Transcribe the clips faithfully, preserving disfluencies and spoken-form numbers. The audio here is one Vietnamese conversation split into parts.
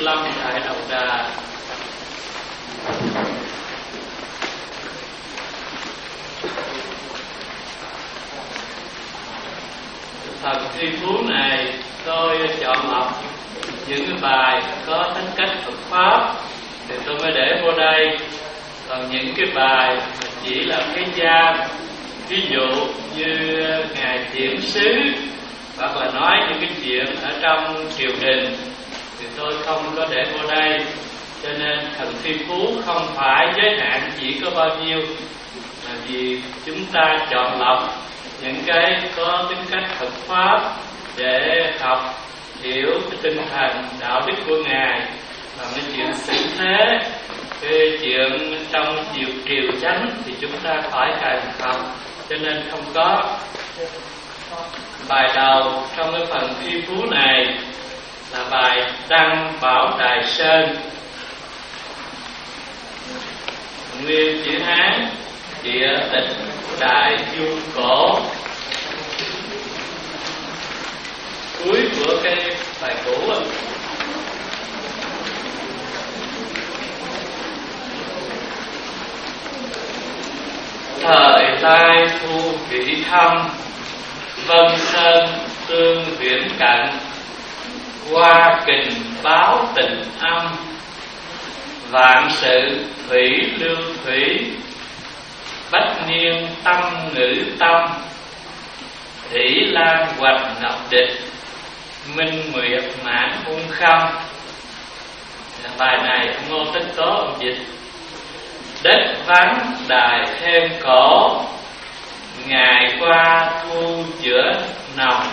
Lâm Đại Đầu Đà. Phần thi phú này tôi chọn lọc những cái bài có tính cách Phật pháp thì tôi mới để vô đây. Còn những cái bài chỉ là cái gian, ví dụ như ngài Thiểm Sứ hoặc là nói những cái chuyện ở trong triều đình thì tôi không có để vô đây. Cho nên thần thi phú không phải giới hạn chỉ có bao nhiêu, mà vì chúng ta chọn lọc những cái có tính cách Phật pháp để học hiểu cái tinh thần đạo đức của ngài. Và cái chuyện xử thế, cái chuyện trong triều triều chánh thì chúng ta phải cần học. Cho nên không có. Bài đầu trong cái phần thi phú này là bài Đăng Bảo Đài Sơn, nguyên chữ Hán, địa tịch Đại Du Cổ. Cuối của cái bài cũ á, thời lai thu vị thâm, vân sơn tương viễn cận, qua kình báo tình âm, vạn sự thủy lưu thủy, bách niên tâm ngữ tâm, thủy lan hoành ngọc địch, minh nguyệt mãn hung khâm. Bài này ông Ngô Tất Tố ông dịch: đất vắng đài thêm cổ, ngày qua thu giữa nồng,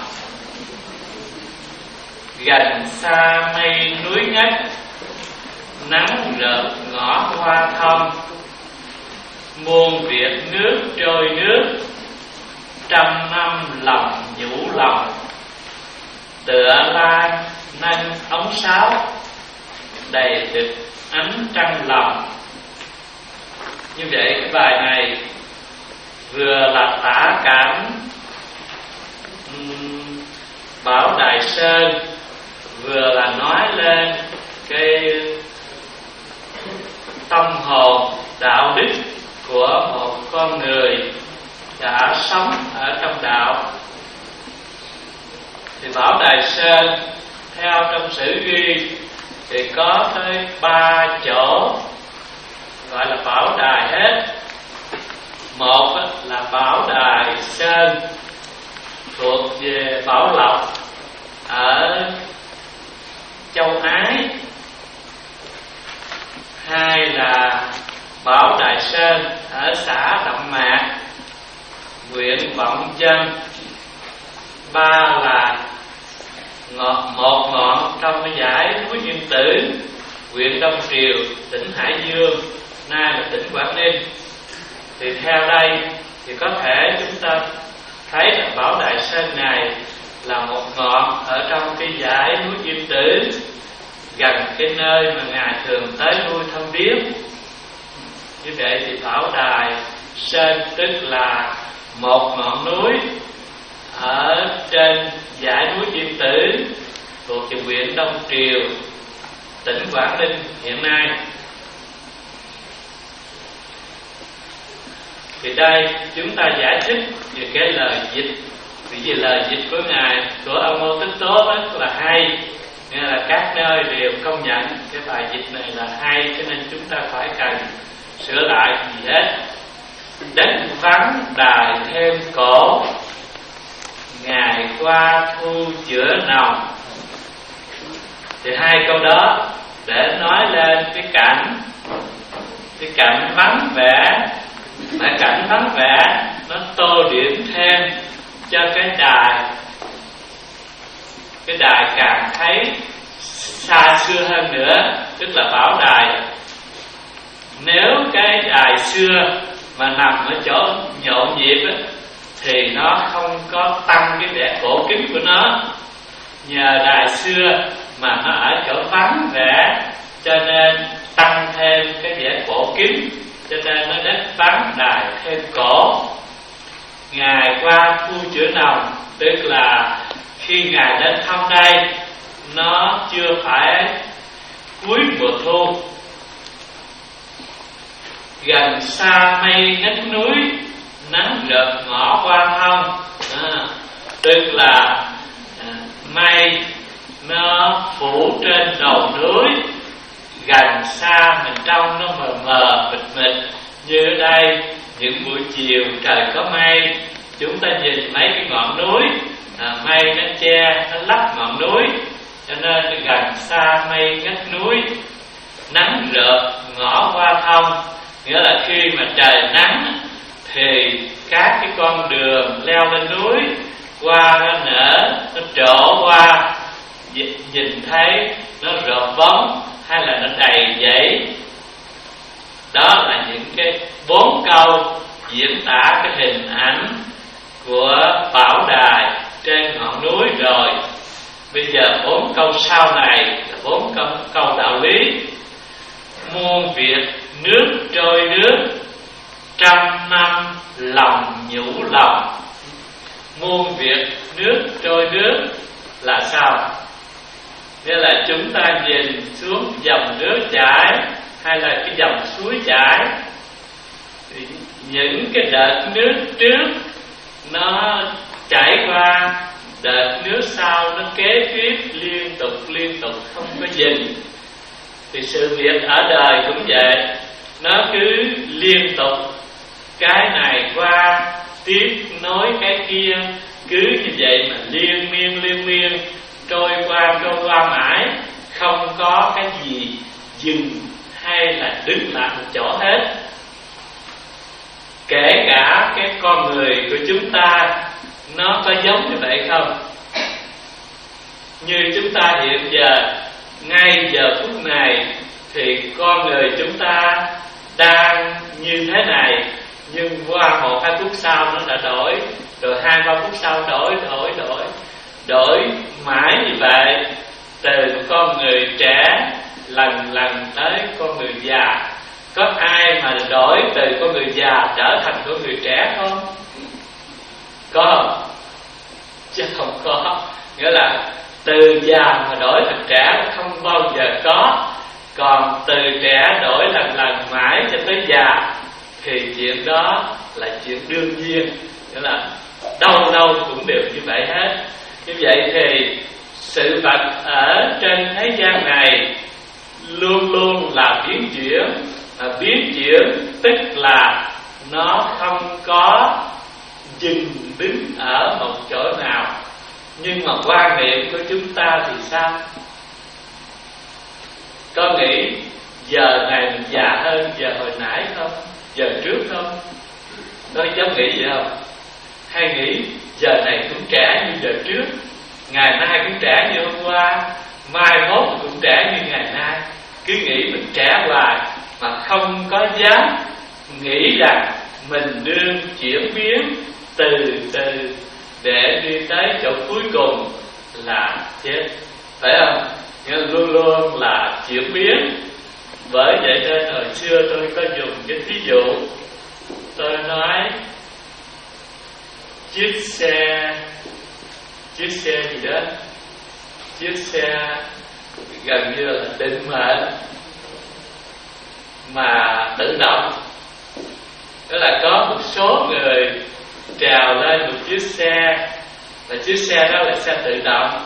gần xa mây núi ngất, nắng rợp ngõ hoa thông, muôn việc nước trôi nước, trăm năm lòng nhũ lòng, tựa lan nâng ống sáo, đầy đực ánh trăng lòng. Như vậy cái bài này vừa là tả cảnh um, Bảo Đài Sơn, vừa là nói lên cái tâm hồn đạo đức của một con người đã sống ở trong đạo. Thì Bảo Đài Sơn theo trong sử ghi thì có tới ba chỗ gọi là Bảo Đài hết. Một là Bảo Đài Sơn thuộc về Bảo Lộc ở châu Ái. Hai là Bảo Đài Sơn ở xã Đậm Mạc, huyện Vọng Chân. Ba là ngọn, một ngọn trong cái dãy núi Yên Tử, huyện Đông Triều, tỉnh Hải Dương, nay là tỉnh Quảng Ninh. Thì theo đây thì có thể chúng ta thấy là Bảo Đài Sơn này là một ngọn ở trong cái dãy núi Yên Tử, gần cái nơi mà ngài thường tới lui thăm viếng. Như vậy thì Bảo Đài Sơn tức là một ngọn núi ở trên dãy núi Yên Tử thuộc về huyện Đông Triều, tỉnh Quảng Ninh hiện nay. Thì đây chúng ta giải thích về cái lời dịch. Vì vì lời dịch của ngài, của ông Ngô Tất Tố rất là hay, nghĩa là các nơi đều công nhận cái bài dịch này là hay, cho nên chúng ta phải cần sửa lại gì hết. Đất vắng đài thêm cổ, ngày qua thu chữa nồng. Thì hai câu đó để nói lên cái cảnh, cái cảnh vắng vẻ. Mà cảnh vắng vẻ nó tô điểm thêm cho cái đài, cái đài càng thấy xa xưa hơn nữa, tức là Bảo Đài. Nếu cái đài xưa mà nằm ở chỗ nhộn nhịp á, thì nó không có tăng cái vẻ cổ kính của nó. Nhờ đài xưa mà nó ở chỗ vắng vẻ, cho nên tăng thêm cái vẻ cổ kính, cho nên nó đất vắng đài thêm cổ. Ngài qua thu chữa nồng, tức là khi ngài đến thăm đây, nó chưa phải cuối mùa thu. Gần xa mây ngất núi, nắng rợp ngõ qua thông. À, tức là à, mây nó phủ trên đầu núi, gần xa mình trong nó mờ mờ mịt mịt. Như ở đây những buổi chiều trời có mây, chúng ta nhìn mấy cái ngọn núi, à, mây nó che, nó lấp ngọn núi, cho nên gần xa mây ngất núi, nắng rợp ngõ qua thông. Nghĩa là khi mà trời nắng thì các cái con đường leo lên núi qua nó nở, nó trổ qua, nhìn thấy nó rợp bóng hay là nó đầy dãy. Đó là những cái bốn câu diễn tả cái hình ảnh của bảo đài trên ngọn núi rồi. Bây giờ bốn câu sau này là bốn câu, câu đạo lý. Muôn việc nước trôi nước, trăm năm lòng nhũ lòng. Muôn việc nước trôi nước là sao? Nghĩa là chúng ta nhìn xuống dòng nước chảy hay là cái dòng suối chảy, thì những cái đợt nước trước nó chảy qua, đợt nước sau nó kế tiếp liên tục liên tục không có dừng. Thì sự việc ở đời cũng vậy, nó cứ liên tục, cái này qua tiếp nối cái kia, cứ như vậy mà liên miên liên miên trôi qua trôi qua mãi, không có cái gì dừng hay là đứng lại một chỗ hết. Kể cả cái con người của chúng ta nó có giống như vậy không? Như chúng ta hiện giờ, ngay giờ phút này, thì con người chúng ta đang như thế này, nhưng qua một hai phút sau nó đã đổi, rồi hai ba phút sau đổi đổi đổi đổi mãi như vậy, từ con người trẻ lần lần tới con người già. Có ai mà đổi từ con người già trở thành con người trẻ không? Có, chứ không có. Nghĩa là từ già mà đổi thành trẻ không bao giờ có. Còn từ trẻ đổi lần lần mãi cho tới già thì chuyện đó là chuyện đương nhiên. Nghĩa là đâu đâu cũng đều như vậy hết. Như vậy thì sự vật ở trên thế gian này luôn luôn là biến chuyển. À, biến chuyển tức là nó không có dừng đứng ở một chỗ nào. Nhưng mà quan niệm của chúng ta thì sao? Có nghĩ giờ này mình già hơn giờ hồi nãy không? Giờ trước không? Có giống nghĩ vậy không? Hay nghĩ giờ này cũng trẻ như giờ trước, ngày nay cũng trẻ như hôm qua, mai mốt cũng trẻ như ngày nay. Cứ nghĩ mình trẻ hoài mà không có dám nghĩ rằng mình đương chuyển biến từ từ để đi tới chỗ cuối cùng là chết, phải không? Nghĩa là luôn luôn là chuyển biến. Bởi vậy nên hồi xưa tôi có dùng cái ví dụ, tôi nói chiếc xe chiếc xe gì đó, chiếc xe gần như là định mệnh mà tự động. Đó là có một số người trèo lên một chiếc xe, và chiếc xe đó là xe tự động.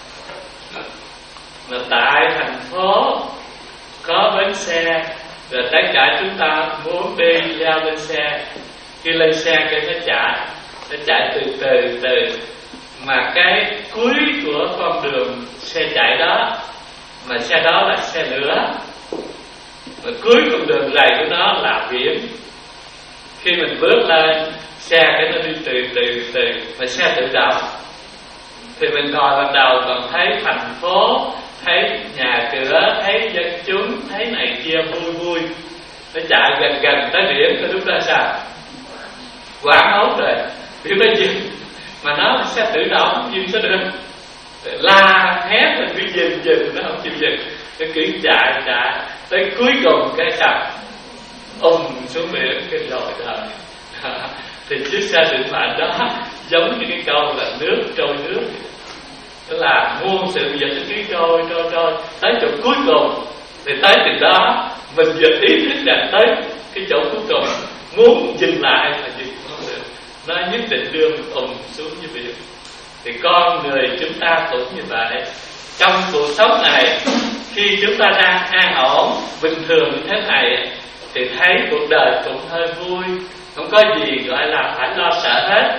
Mà tại thành phố có bến xe, rồi tất cả chúng ta muốn đi leo lên xe. Khi lên xe cái nó chạy, nó chạy từ từ từ. Mà cái cuối của con đường xe chạy đó, mà xe đó là xe lửa, mà cuối con đường rầy của nó là biển. Khi mình bước lên xe cái nó đi từ từ từ, mà xe tự động, thì mình ngồi ban đầu còn thấy thành phố, thấy nhà cửa, thấy dân chúng, thấy này kia vui vui. Nó chạy gần gần tới biển, có lúc đó sao? Quảng hốt rồi, biển nó dừng. Mà nó là xe tự động, dừng sao được? La hét là cứ dừng dừng, nó không chịu dừng. Nó cứ chạy chạy, tới cuối cùng cái sao? Ùng xuống biển cái rồi đời. Thì chiếc xe định mệnh đó giống như cái câu là nước trôi nước. Tức là muôn sự vật cứ trôi trôi trôi tới chỗ cuối cùng Thì tới từ đó mình vừa ý thức rằng tới cái chỗ cuối cùng muốn dừng lại mà dừng không được, nó nhất định đưa mình ùm xuống như biển. Thì con người chúng ta cũng như vậy. Trong cuộc sống này, khi chúng ta đang an ổn bình thường như thế này thì thấy cuộc đời cũng hơi vui, không có gì gọi là phải lo sợ hết.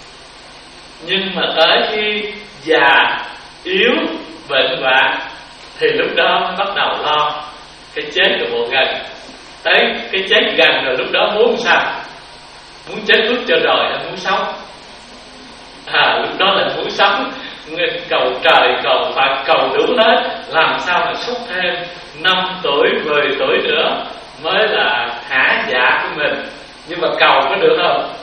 Nhưng mà tới khi già, yếu, bệnh hoạn thì lúc đó mới bắt đầu lo cái chết của bộ gần. Tới cái chết gần rồi lúc đó muốn sao? Muốn chết trước cho rồi hay muốn sống? À, lúc đó là muốn sống, cầu trời, cầu Phật, cầu đủ hết, làm sao mà sống thêm năm tuổi, mười tuổi nữa mới là thả dạ của mình. Nhưng mà cầu có được không?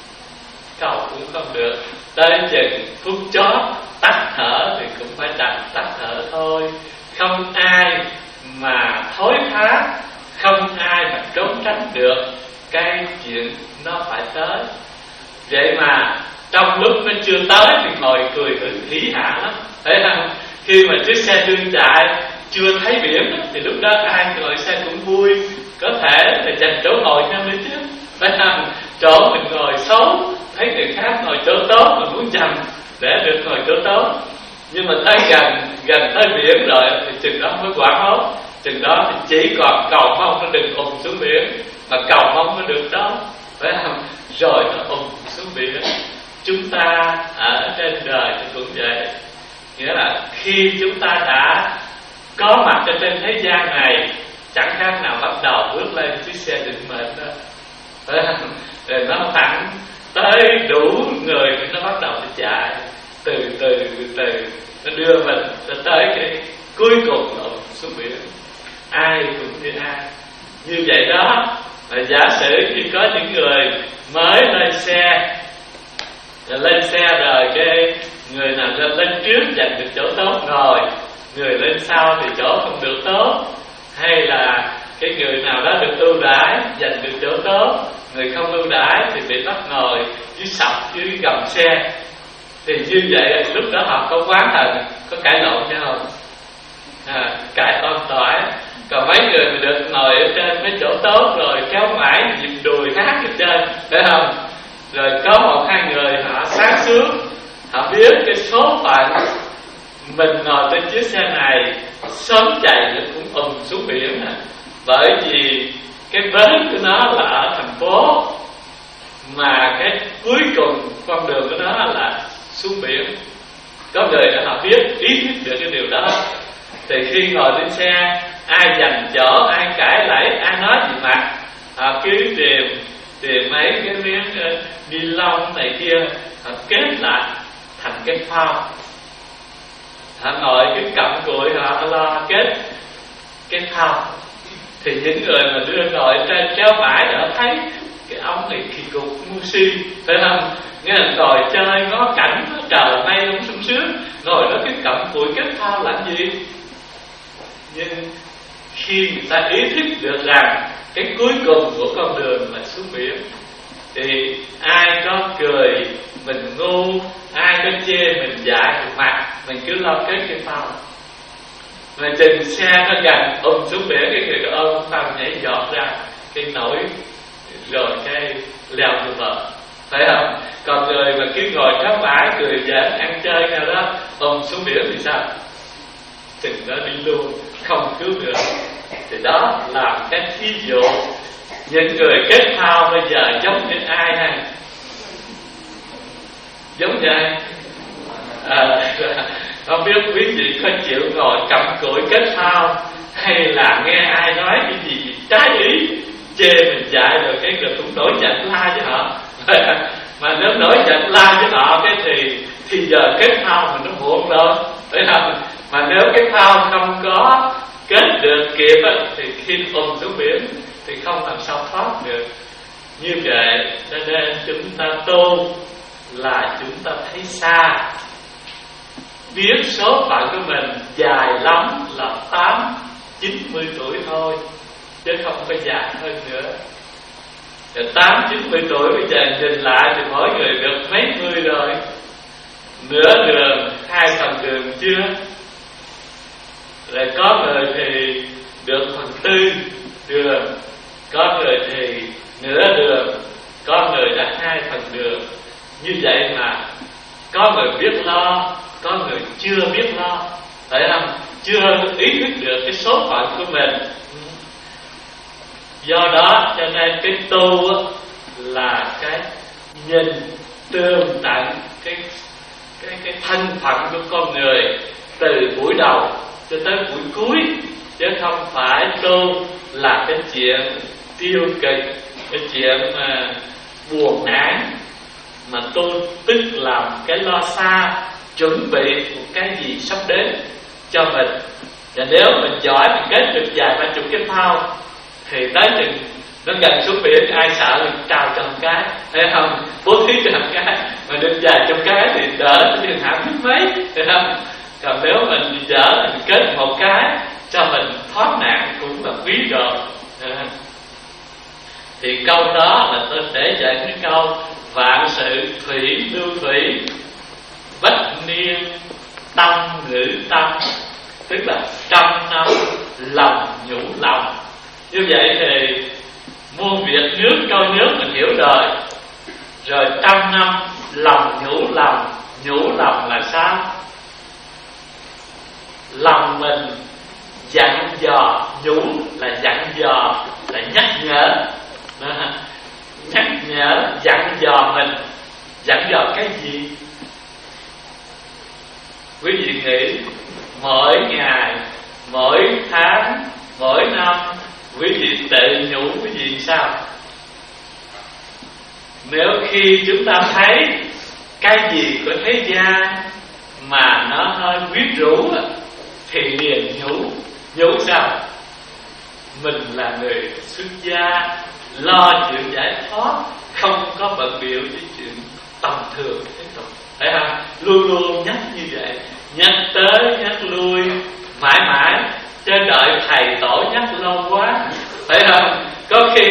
Cầu cũng không được. Tới chừng phút chót tắt thở thì cũng phải đành tắt thở thôi. Không ai mà thối thác, không ai mà trốn tránh được cái chuyện nó phải tới. Vậy mà trong lúc nó chưa tới thì ngồi cười hưởng hỉ hả lắm, thấy không? Khi mà chiếc xe đương chạy chưa thấy biển thì lúc đó ai ngồi xe cũng vui, có thể là dành chỗ ngồi cho mình chứ, phải không? Chỗ mình ngồi xấu, thấy người khác ngồi chỗ tốt mình muốn dành để được ngồi chỗ tốt. Nhưng mà tới gần gần tới biển rồi thì chừng đó mới quả hốt. Chừng đó thì chỉ còn cầu mong nó đừng ùm xuống biển, mà cầu mong nó được đó, phải không? Rồi nó ùm xuống biển. Chúng ta ở trên đời thì cũng vậy. Nghĩa là khi chúng ta đã có mặt ở trên thế gian này, chẳng khác nào bắt đầu bước lên chiếc xe định mệnh đó, phải không? Rồi nó thẳng tới đủ người thì nó bắt đầu nó chạy từ từ từ nó đưa mình tới cái cuối cùng là xuống biển. Ai cũng như ai như vậy đó. Và giả sử khi có những người mới lên xe, rồi lên xe rồi cái người nào lên, lên trước giành được chỗ tốt ngồi, người lên sau thì chỗ không được tốt, hay là cái người nào đó được ưu đãi giành được chỗ tốt, người không ưu đãi thì bị bắt ngồi dưới sập dưới gầm xe. Thì như vậy lúc đó họ có quán thần, có cãi lộn nhau không? À, cãi on tỏi. Còn mấy người mà được ngồi ở trên mấy chỗ tốt rồi kéo mãi dịp đùi hát ở trên, phải không? Rồi có một hai người họ sáng suốt, họ biết cái số phận mình ngồi trên chiếc xe này sớm chạy nó cũng ùm xuống biển nè. Bởi vì cái bến của nó là ở thành phố, mà cái cuối cùng con đường của nó là xuống biển. Có người đã họ biết, ý thức được cái điều đó. Thì khi ngồi trên xe, ai giành chỗ, ai cãi lại, ai nói gì mặt, họ cứ tìm tìm mấy cái miếng uh, ni lông này kia, họ kết lại thành cái phao. Họ ngồi cái cặm cụi họ lo kết cái phao. Thì những người mà đưa ngồi trên kéo mãi để thấy cái ông này kỳ cục ngu si, phải không? Nghe là ngồi chơi ngó cảnh trời mây không sung sướng, ngồi đó cái cặm cụi kết phao làm gì? Nhưng khi người ta ý thức được rằng cái cuối cùng của con đường là xuống biển, thì ai có cười mình ngu, ai có chê mình dại thì mặt mình cứ lo kết cái phao. Mà chừng xe nó gần ôm xuống biển, cái người đó ôm phao nhảy giọt ra cái nổi, rồi cái leo vô bờ, phải không? Còn người mà cứ ngồi khám bãi cười giỡn ăn chơi nào đó ôm xuống biển thì sao? Chừng đó đi luôn, không cứu được. Thì đó là cái thí dụ. Những người kết phao bây giờ giống như ai hay? Giống như ai? À, không biết quý vị có chịu ngồi cầm cụi kết phao, hay là nghe ai nói cái gì trái ý chê mình dại rồi cái rồi cũng nổi giận la với họ. Mà nếu nổi giận la với họ cái thì thì giờ kết phao mình nó muộn rồi, phải không? Mà nếu cái phao không có kết được kịp á, thì khi ùm xuống biển thì không làm sao thoát được. Như vậy cho nên chúng ta tu là chúng ta thấy xa, biết số phận của mình dài lắm là tám chín mươi tuổi thôi, chứ không có dài hơn nữa. Rồi tám chín mươi tuổi bây giờ nhìn lại thì mỗi người được mấy mươi rồi, nửa đường hai phần đường chưa. Rồi có người thì được tư đường, có người thì nửa đường, có người đã hai phần đường. Như vậy mà có người biết lo, có người chưa biết lo, phải không? Chưa ý thức được cái số phận của mình. Do đó cho nên cái tu là cái nhìn tường tận cái cái cái thân phận của con người từ buổi đầu cho tới buổi cuối, chứ không phải tu là cái chuyện tiêu cực, cái chuyện mà buồn nản, mà tu tức làm cái lo xa, chuẩn bị một cái gì sắp đến cho mình. Và nếu mình giỏi mình kết được vài ba chục cái phao thì tới chừng nó gần xuống biển, ai sợ thì trao cho một cái, thấy không? Bố thí cho một cái, mà được vài chục cái thì đỡ thì hãm biết mấy, thấy không? Còn nếu mình dở mình kết một cái cho mình thoát nạn cũng là quý rồi. Thì câu đó là tôi để dạy cái câu vạn sự thủy lưu thủy, bất niên tâm ngữ tâm, tức là trăm năm lòng nhủ lòng. Như vậy thì muôn việc nước trôi nước mình hiểu rồi. Rồi trăm năm lòng nhủ lòng. Nhủ lòng là sao? Lòng mình dặn dò, nhủ là dặn dò, là nhắc nhở. Đó. Nhắc nhở, dặn dò mình. Dặn dò cái gì? Quý vị nghĩ mỗi ngày, mỗi tháng, mỗi năm quý vị tự nhủ quý vị sao? Nếu khi chúng ta thấy cái gì của thế gian mà nó hơi quyến rũ thì liền nhủ. Nhủ sao? Mình là người xuất gia, lo chuyện giải thoát, không có bận biểu với chuyện tầm thường thế tục, phải không? Luôn luôn nhắc như vậy, nhắc tới nhắc lui mãi mãi, chứ đợi thầy tổ nhắc lâu quá, phải không? Có khi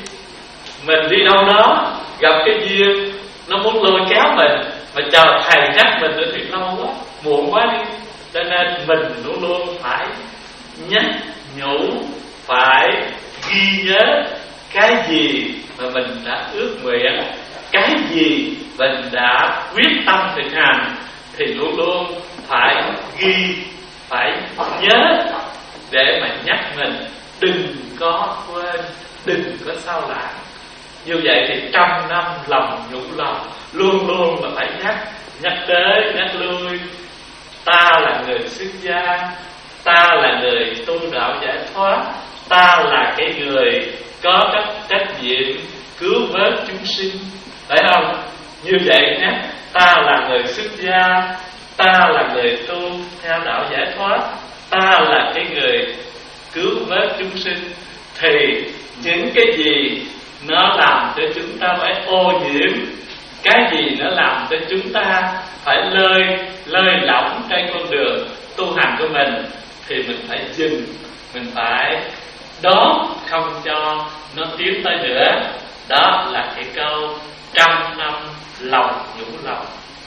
mình đi đâu đó gặp cái duyên nó muốn lôi kéo mình, mà chờ thầy nhắc mình nữa thì lâu quá, muộn quá đi. Cho nên mình luôn luôn phải nhắc nhủ, phải ghi nhớ cái gì mà mình đã ước nguyện, cái gì mình đã quyết tâm thực hành, thì luôn luôn phải ghi, phải nhớ để mà nhắc mình đừng có quên, đừng có sao lãng. Như vậy thì trăm năm lòng nhủ lòng, luôn luôn mà phải nhắc, nhắc tới nhắc lui. Ta là người xuất gia, ta là người tu đạo giải thoát, ta là cái người có trách trách nhiệm cứu vớt chúng sinh, phải không? Như vậy nhé, ta là người xuất gia, ta là người tu theo đạo giải thoát, ta là cái người cứu vớt chúng sinh. Thì những cái gì nó làm cho chúng ta phải ô nhiễm, cái gì nó làm cho chúng ta phải lơi lơi lỏng trên con đường tu hành của mình, thì mình phải dừng, mình phải đón, không cho nó tiến tới nữa. Đó là cái câu trăm năm lòng nhủ lòng.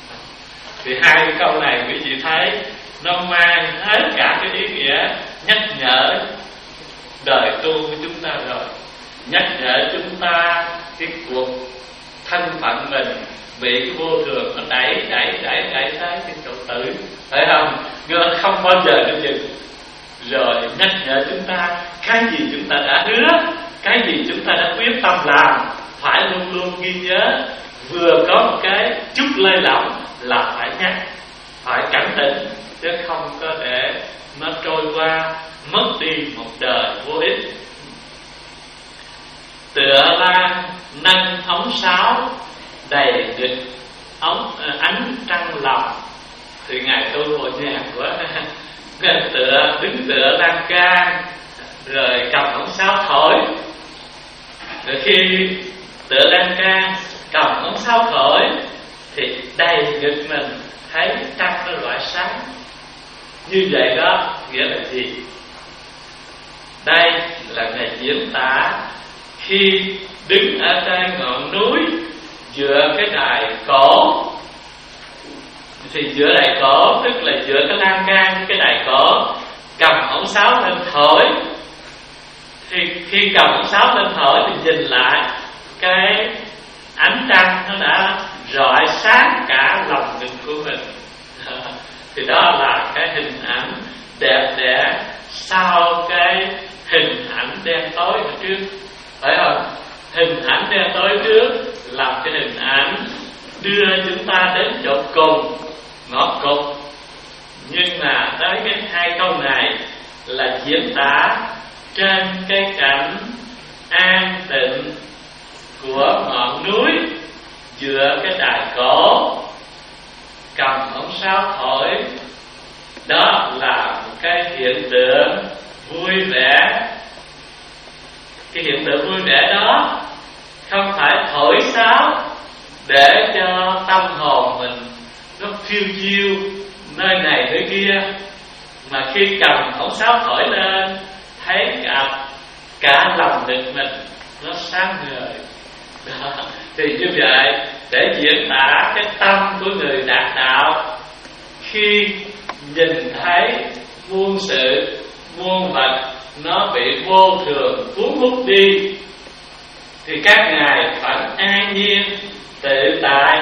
Thì hai cái câu này quý vị thấy nó mang hết cả cái ý nghĩa nhắc nhở đời tu của chúng ta rồi, nhắc nhở chúng ta cái cuộc thân phận mình bị cái vô thường nó đẩy đẩy đẩy đẩy tới cái chỗ tử, phải không? Nó không bao giờ nó dừng. Rồi nhắc nhở chúng ta cái gì chúng ta đã hứa, cái gì chúng ta đã quyết tâm làm, phải luôn luôn ghi nhớ. Vừa có một cái chút lơi lỏng là phải nhắc, phải cảnh tỉnh, chứ không có để nó trôi qua, mất đi một đời vô ích. Tựa lan nâng ống sáo, đầy địch ống ánh trăng lòng. Thì ngài tu bộ nhạc quá. Tựa đứng tựa lan can, rồi cầm ống sáo thổi. Rồi khi tựa lan can cầm ống sáo thổi thì đầy ngực mình thấy trăng nó rọi sáng. Như vậy đó nghĩa là gì? Đây là ngài diễn tả khi đứng ở trên ngọn núi dựa cái đài cổ. Thì dựa đài cổ tức là dựa cái lan can cái đài cổ, cầm ống sáo lên thổi. Thì khi cầm ống sáo lên thổi thì nhìn lại cái ánh trăng nó đã rọi sáng cả lòng ngực của mình. Thì đó là cái hình ảnh đẹp đẽ sau cái hình ảnh đen tối ở trước, phải không? Hình ảnh đen tối trước làm cái hình ảnh đưa chúng ta đến chỗ cùng, ngõ cụt. Nhưng mà tới cái hai câu này là diễn tả trên cái cảnh an tịnh của ngọn núi, dựa cái đài cổ, cầm ống sáo thổi. Đó là một cái hiện tượng vui vẻ. Cái hiện tượng vui vẻ đó không phải thổi sáo để cho tâm hồn mình nó phiêu diêu nơi này nơi kia, mà khi cầm ống sáo thổi lên thấy cả cả lòng ngực mình nó sáng ngời. Đó. Thì như vậy để diễn tả cái tâm của người đạt đạo, khi nhìn thấy muôn sự muôn vật nó bị vô thường cuốn hút đi, thì các ngài vẫn an nhiên tự tại.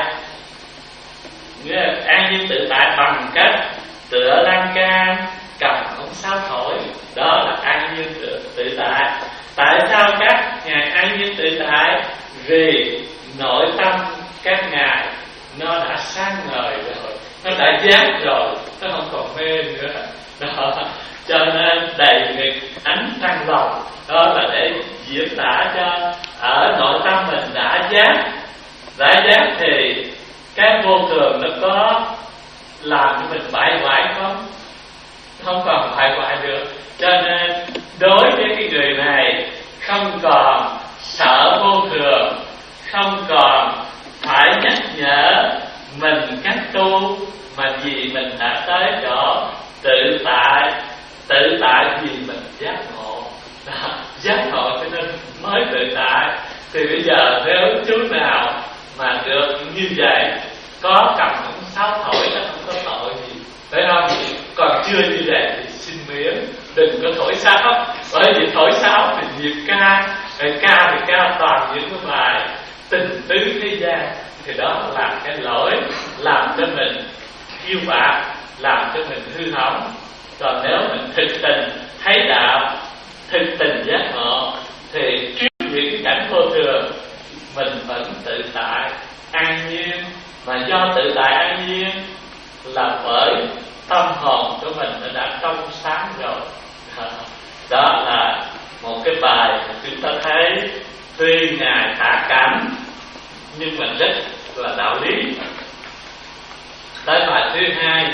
An nhiên tự tại bằng cách tựa lan can, cầm ống sáo thổi. Đó là an nhiên tự, tự tại. Tại sao các ngài an nhiên tự tại? Vì nội tâm các ngài nó đã sáng ngời rồi, nó đã giác rồi, nó không còn mê nữa. Đó. Cho nên đầy ngực ánh trăng lòng. Đó là để diễn tả cho ở nội tâm mình đã giác. Đã giác thì cái vô thường nó có làm cho mình bại hoại không? Không còn bại hoại được. Cho nên đối với cái người này không còn sợ vô thường, không còn phải nhắc nhở mình cách tu, mà vì mình đã tới chỗ tự tại. Tự tại vì mình giác ngộ. Đó, giác ngộ cho nên mới tự tại. Thì bây giờ nếu chú nào mà được như vậy, có cầm ống sáo thổi nó không có tội gì, phải không? Còn chưa như vậy thì xin miễn đừng có thổi sáo, bởi vì thổi sáo thì nhịp ca, ca thì ca toàn những cái bài tình tứ thế gian. Thì đó là cái lỗi làm cho mình yêu bạc, làm cho mình hư hỏng. Còn nếu mình thực tình thấy đạo, thực tình giác ngộ, thì trước những cái cảnh vô thường mình vẫn tự tại an nhiên. Mà do tự tại an nhiên là bởi tâm hồn của mình nó đã trong sáng rồi. Đó là một cái bài mà chúng ta thấy tuy ngài thả cảnh nhưng mà rất là đạo lý. Tới bài thứ hai,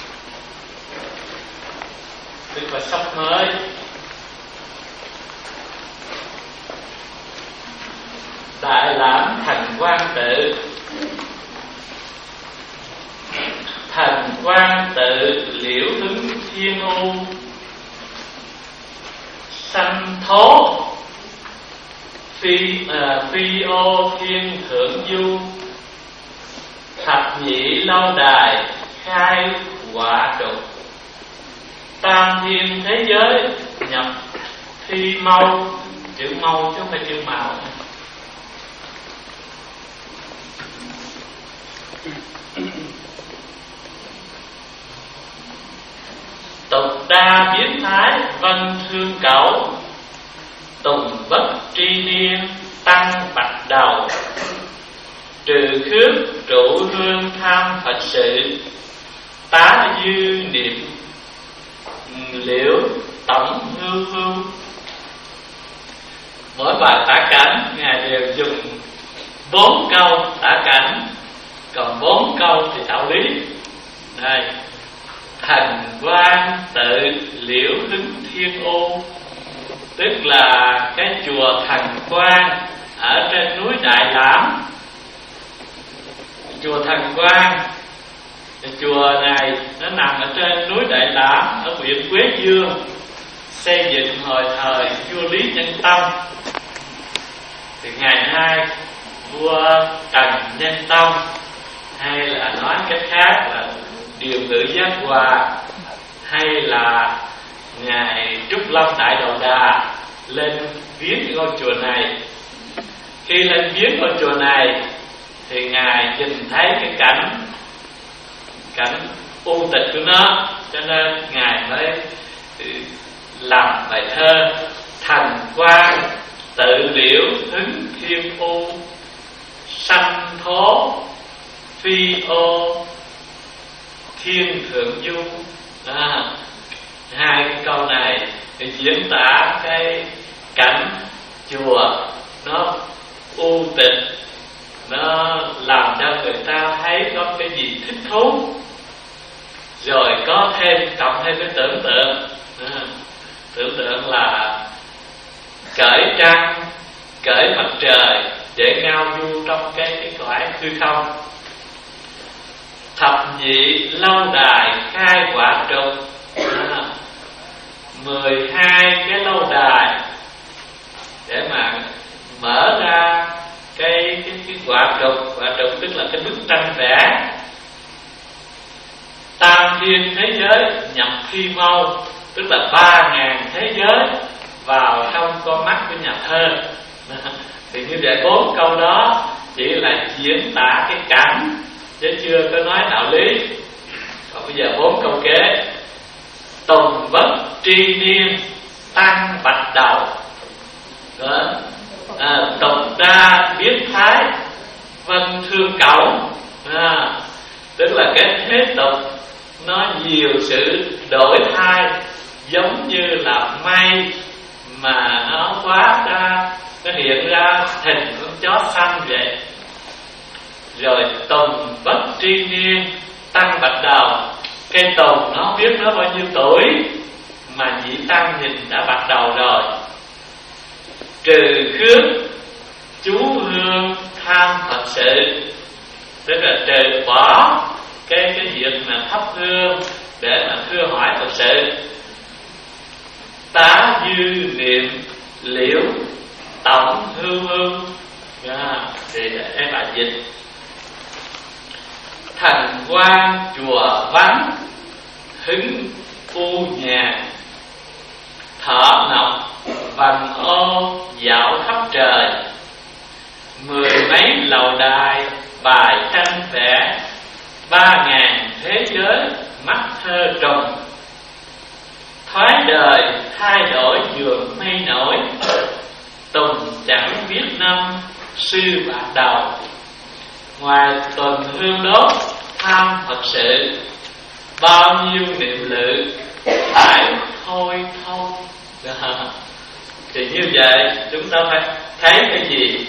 tức là sắp mới. Đại lãm thành quan tự. Thành quan tự liễu hứng thiên u, sanh thố phi à, phi ô thiên thượng du. Thập nhị lâu đài khai quả trục, tam thiên thế giới nhập thi mâu. Chữ mâu chứ không phải chữ màu. Tục đa biến thái vân thương cẩu, tùng bất tri niên tăng bạch đầu. Trừ khước trụ hương tham Phật sự, tá dư niệm liễu tổng hư hư. Mỗi bài tả cảnh ngài đều dùng bốn câu tả cảnh, còn bốn câu thì đạo lý. Đây, thành quan tự liễu hứng thiên ô, tức là cái chùa Thần Quan ở trên núi Đại Lãm. Chùa Thần Quan, cái chùa này nó nằm ở trên núi Đại Lãm ở huyện Quế Dương, xây dựng hồi thời vua Lý Nhân Tông. Thì ngày nay vua Trần Nhân Tông, hay là nói cách khác là Điều Ngự Giác Hòa, hay là ngài Trúc Lâm Đại Đầu Đà lên viếng cái ngôi chùa này. Khi lên viếng ngôi chùa này thì Ngài nhìn thấy cái cảnh cảnh u tịch của nó, cho nên Ngài mới làm bài thơ: Thành quan tự liễu hứng thiên u, sanh thố phi ô thiên thượng du. À, hai cái câu này để diễn tả cái cảnh chùa nó u tịch, nó làm cho người ta thấy có cái gì thích thú, rồi có thêm cộng thêm cái tưởng tượng. À, tưởng tượng là cởi trăng, cởi mặt trời để ngao du trong cái cái cõi hư không. Thập nhị lâu đài khai quả trục, à, mười hai cái lâu đài để mà mở ra cái cái cái quả trục. Quả trục tức là cái bức tranh vẽ. Tam thiên thế giới nhập khi mau, tức là ba ngàn thế giới vào trong con mắt của nhà thơ. Thì như vậy bốn câu đó chỉ là diễn tả cái cảnh chứ chưa có nói đạo lý. Còn bây giờ bốn câu kế: Tùng bất tri niên tăng bạch đầu. Đó. À, tùng đa biến thái vân thương cẩu. À, tức là cái thế tục nó nhiều sự đổi thay, giống như là mây mà nó hóa ra, nó hiện ra hình con chó xanh vậy. Rồi tùng bất tri niên tăng bạch đầu. Cây tùng nó biết nó bao nhiêu tuổi mà nhị tăng nhìn đã bạch đầu rồi. Trừ khước chú hương tham Phật sự, tức là trừ bỏ cái cái việc mà thắp hương để mà thưa hỏi Phật sự. Tá dư niệm liễu tổng hư hương. À, thì em bà dịch: Thành quan chùa vắng hứng u nhàn, thọ ngọc vành ô dạo khắp trời, mười mấy lầu đài bài tranh vẽ, ba ngàn thế giới mắt thơ trùng. Thoái đời thay đổi giường mây nổi, tùng chẳng biết năm sư bạc đầu. Ngoài tuần hương đốt tham Phật sự, bao nhiêu niệm lự phải thôi thôi. Thì như vậy chúng ta phải thấy cái gì?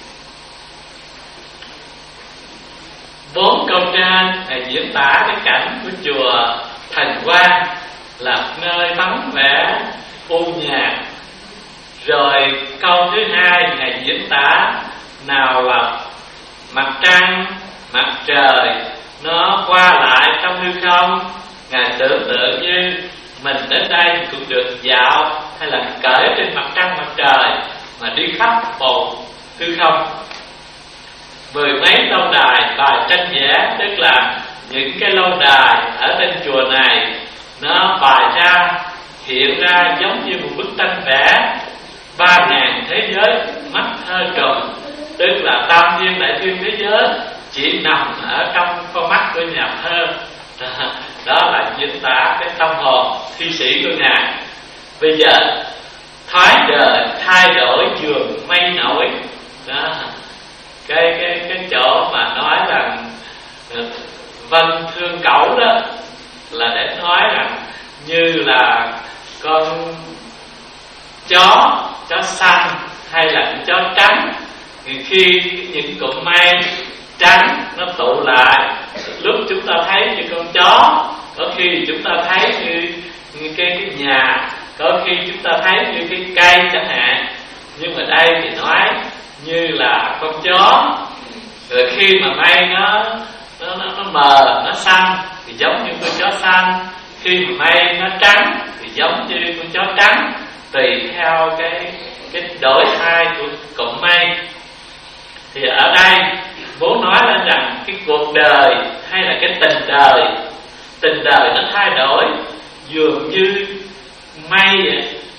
Bốn câu trên là diễn tả cái cảnh của chùa Thành Quan là nơi vắng vẻ u nhàn. Rồi câu thứ hai Ngài diễn tả nào là mặt trăng, mặt trời nó qua lại trong hư không. Ngài tưởng tượng như mình đến đây cũng được dạo hay là cởi trên mặt trăng mặt trời mà đi khắp bầu hư không. Mười mấy lâu đài bài tranh vẽ, tức là những cái lâu đài ở trên chùa này nó bài ra, hiện ra giống như một bức tranh vẽ. Ba ngàn thế giới mắt thơ trùng, tức là tam thiên đại thiên thế giới chỉ nằm ở trong con mắt của nhà thơ. Đó là diễn tả cái tâm hồn thi sĩ của Ngài. Bây giờ thoái đời thay đổi giường mây nổi. Đó, cái cái cái chỗ mà nói rằng vân thương cẩu đó là để nói rằng như là con chó chó xanh hay là con chó trắng, khi những cụm mây trắng nó tụ lại, lúc chúng ta thấy như con chó, có khi chúng ta thấy như, như cái cái nhà, có khi chúng ta thấy như cái cây chẳng hạn. Nhưng mà đây thì nói như là con chó. Rồi khi mà mây nó nó nó, nó mờ, nó xanh thì giống như con chó xanh. Khi mà mây nó trắng thì giống như con chó trắng, tùy theo cái cái đổi thay của cụm mây. Thì ở đây muốn nói lên rằng cái cuộc đời hay là cái tình đời, tình đời nó thay đổi dường như mây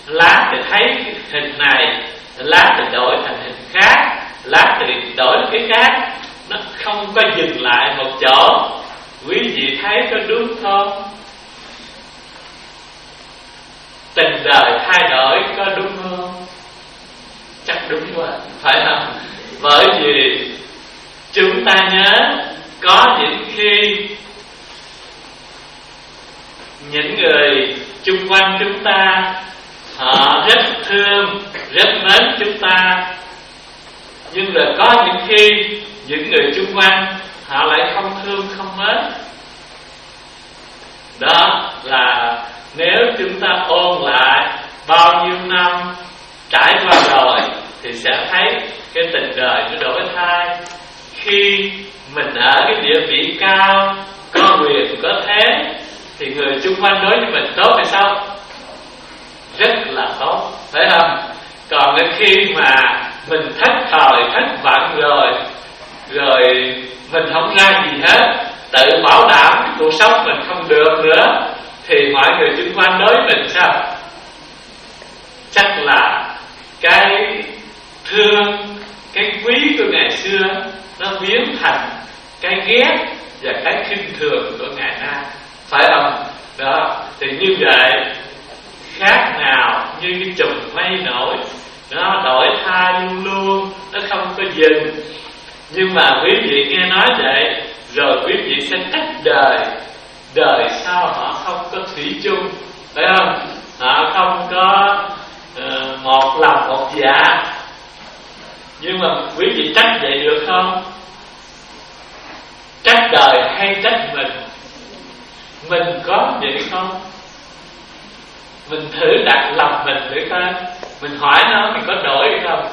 lát thì thấy cái hình này, lát thì đổi thành hình khác, lát thì đổi cái khác. Nó không có dừng lại một chỗ. Quý vị thấy có đúng không? Tình đời thay đổi có đúng không? Chắc đúng quá, phải không? Bởi vì chúng ta nhớ, có những khi những người chung quanh chúng ta họ rất thương, rất mến chúng ta, nhưng là có những khi những người chung quanh họ lại không thương, không mến. Đó là nếu chúng ta ôn lại bao nhiêu năm trải qua rồi thì sẽ thấy cái tình đời nó đổi thay. Khi mình ở cái địa vị cao, có quyền, có thế, thì người chung quanh đối với mình tốt hay sao? Rất là tốt, phải không? Còn khi mà mình thất thời, thất vận rồi, rồi mình không ra gì hết, tự bảo đảm cuộc sống mình không được nữa, thì mọi người chung quanh đối với mình sao? Chắc là cái thương, cái quý của ngày xưa nó biến thành cái ghét và cái khinh thường của ngày nay, phải không? Đó, thì như vậy khác nào như cái chùm mây nổi, nó đổi thay luôn luôn, nó không có dừng. Nhưng mà quý vị nghe nói vậy rồi quý vị sẽ trách đời, đời sao họ không có thủy chung, phải không? Họ không có uh, một lòng một dạ. Nhưng mà quý vị trách vậy được không? Trách đời hay trách mình? Mình có vậy không? Mình thử đặt lòng mình để coi, mình hỏi nó mình có đổi không?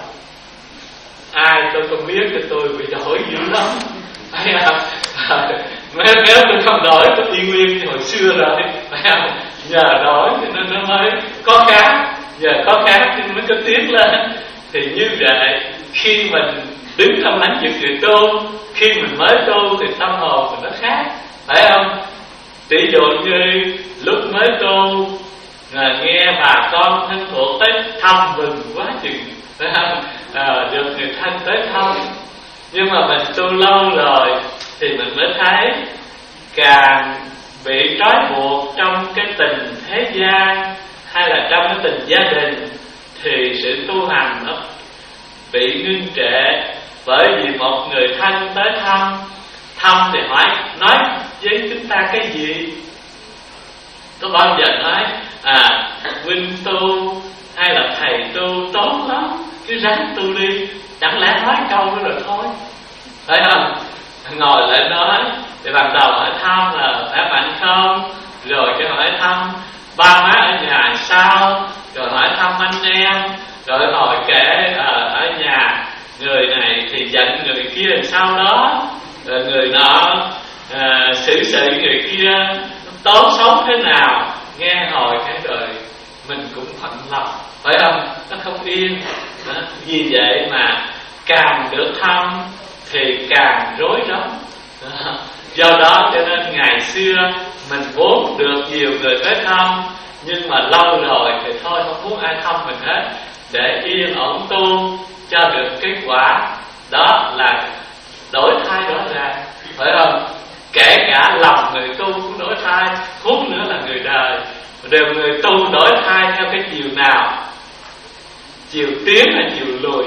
Ai tôi không biết thì tôi bị đổi dữ lắm, phải không? Nếu, nếu tôi không đổi tôi y nguyên như hồi xưa rồi, phải không? Nhờ đổi thì nó, nó mới có khác, nhờ có khác thì mới có tiến lên. Thì như vậy, khi mình đứng trong lãnh vực người tu, khi mình mới tu thì tâm hồn mình nó khác, phải không? Tỷ dụ như lúc mới tu, à, nghe bà con thân thuộc tới thăm mừng quá chừng, phải không? À, được người thân tới thăm. Nhưng mà mình tu lâu rồi thì mình mới thấy càng bị trói buộc trong cái tình thế gian hay là trong cái tình gia đình thì sự tu hành nó bị ngưng trệ. Bởi vì một người thân tới thăm, thăm thì hỏi nói với chúng ta cái gì? Có bao giờ nói à huynh tu hay là thầy tu tốt lắm, cứ ráng tu đi, chẳng lẽ nói câu đó rồi thôi, phải không? Ngồi lại nói thì ban đầu hỏi thăm là khỏe mạnh không, rồi cái hỏi thăm ba má ở nhà sao, rồi hỏi thăm anh em, rồi hỏi kể ở, ở nhà người này thì giận người kia làm sao đó, rồi người nọ à, xử sự người kia tốt xấu thế nào. Nghe hồi cái đời mình cũng phận lòng, phải không? Nó không yên đó. Vì vậy mà càng được thăm thì càng rối rắm. Do đó cho nên ngày xưa mình vốn được nhiều người tới thăm, nhưng mà lâu rồi thì thôi không muốn ai thăm mình hết, để yên ổn tu cho được kết quả. Đó là đổi thay rõ ràng, phải không? Kể cả lòng người tu cũng đổi thay, huống nữa là người đời. Đều người tu đổi thay theo cái chiều nào? Chiều tiến hay chiều lùi?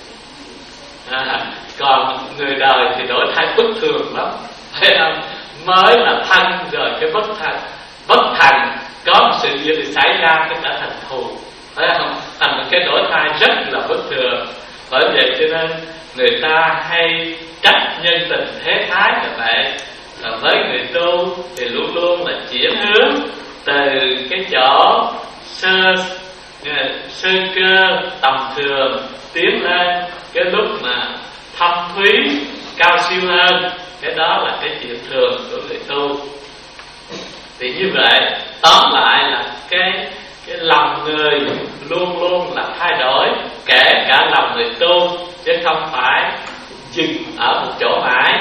À, còn người đời thì đổi thay bất thường lắm, phải không? Mới là thân rồi cái bất thành, bất thành có một sự việc thì xảy ra cái trở thành thù, phải không? Thành một cái đổi thay rất là bất thường. Bởi vậy cho nên người ta hay trách nhân tình thế thái như vậy. Và với người tu thì luôn luôn là chuyển hướng từ cái chỗ sơ sơ cơ tầm thường tiến lên cái lúc mà thâm thúy cao siêu hơn. Cái đó là cái chuyện thường của người tu. Thì như vậy tóm lại là cái cái lòng người luôn luôn là thay đổi, kể cả lòng người tu, chứ không phải dừng ở một chỗ mãi.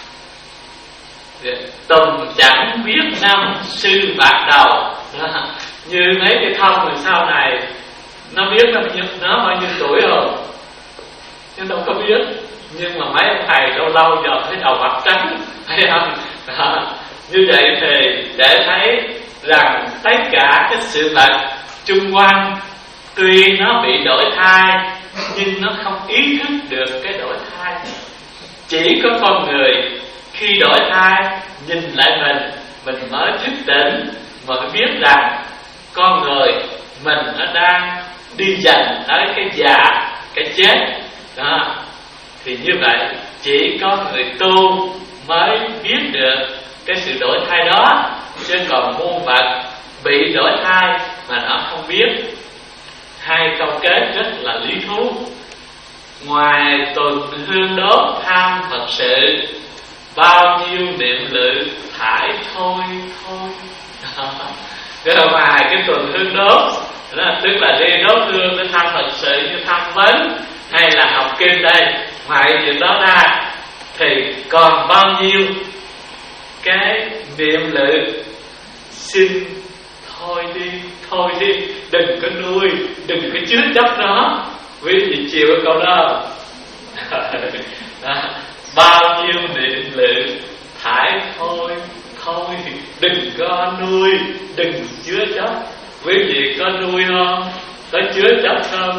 Tùng chẳng biết năm sư bạc đầu. Như mấy cái thông rồi sau này nó biết nó, nó bao nhiêu tuổi rồi, chứ đâu có biết. Nhưng mà mấy ông thầy lâu lâu giờ thấy đầu mặt trắng, thấy không? Đó. Như vậy thì để thấy rằng tất cả cái sự vật chung quanh tuy nó bị đổi thay nhưng nó không ý thức được cái đổi thay. Chỉ có con người khi đổi thay nhìn lại mình, mình mới thức tỉnh, mới biết rằng con người mình nó đang đi dần tới cái già, cái chết. Đó. Thì như vậy chỉ có người tu mới biết được cái sự đổi thay đó, chứ còn muôn vật bị đổi thay mà nó không biết. Hai câu kết rất là lý thú. Ngoài tuần hương đốt tham Phật sự, bao nhiêu niệm lự thải thôi thôi. Rồi ngoài cái tuần hương đốt đó, tức là đi đốt hương để thăm Phật sự như tham vấn hay là học kinh đây, ngoài chuyện đó ra thì còn bao nhiêu cái niệm lự xin thôi đi, thôi đi, đừng có nuôi, đừng có chứa chấp nó. Quý vị chịu cái câu đó. Đó. Bao nhiêu niệm lự thải thôi thôi, đừng có nuôi, đừng chứa chấp. Quý vị có nuôi không? Có chứa chấp không?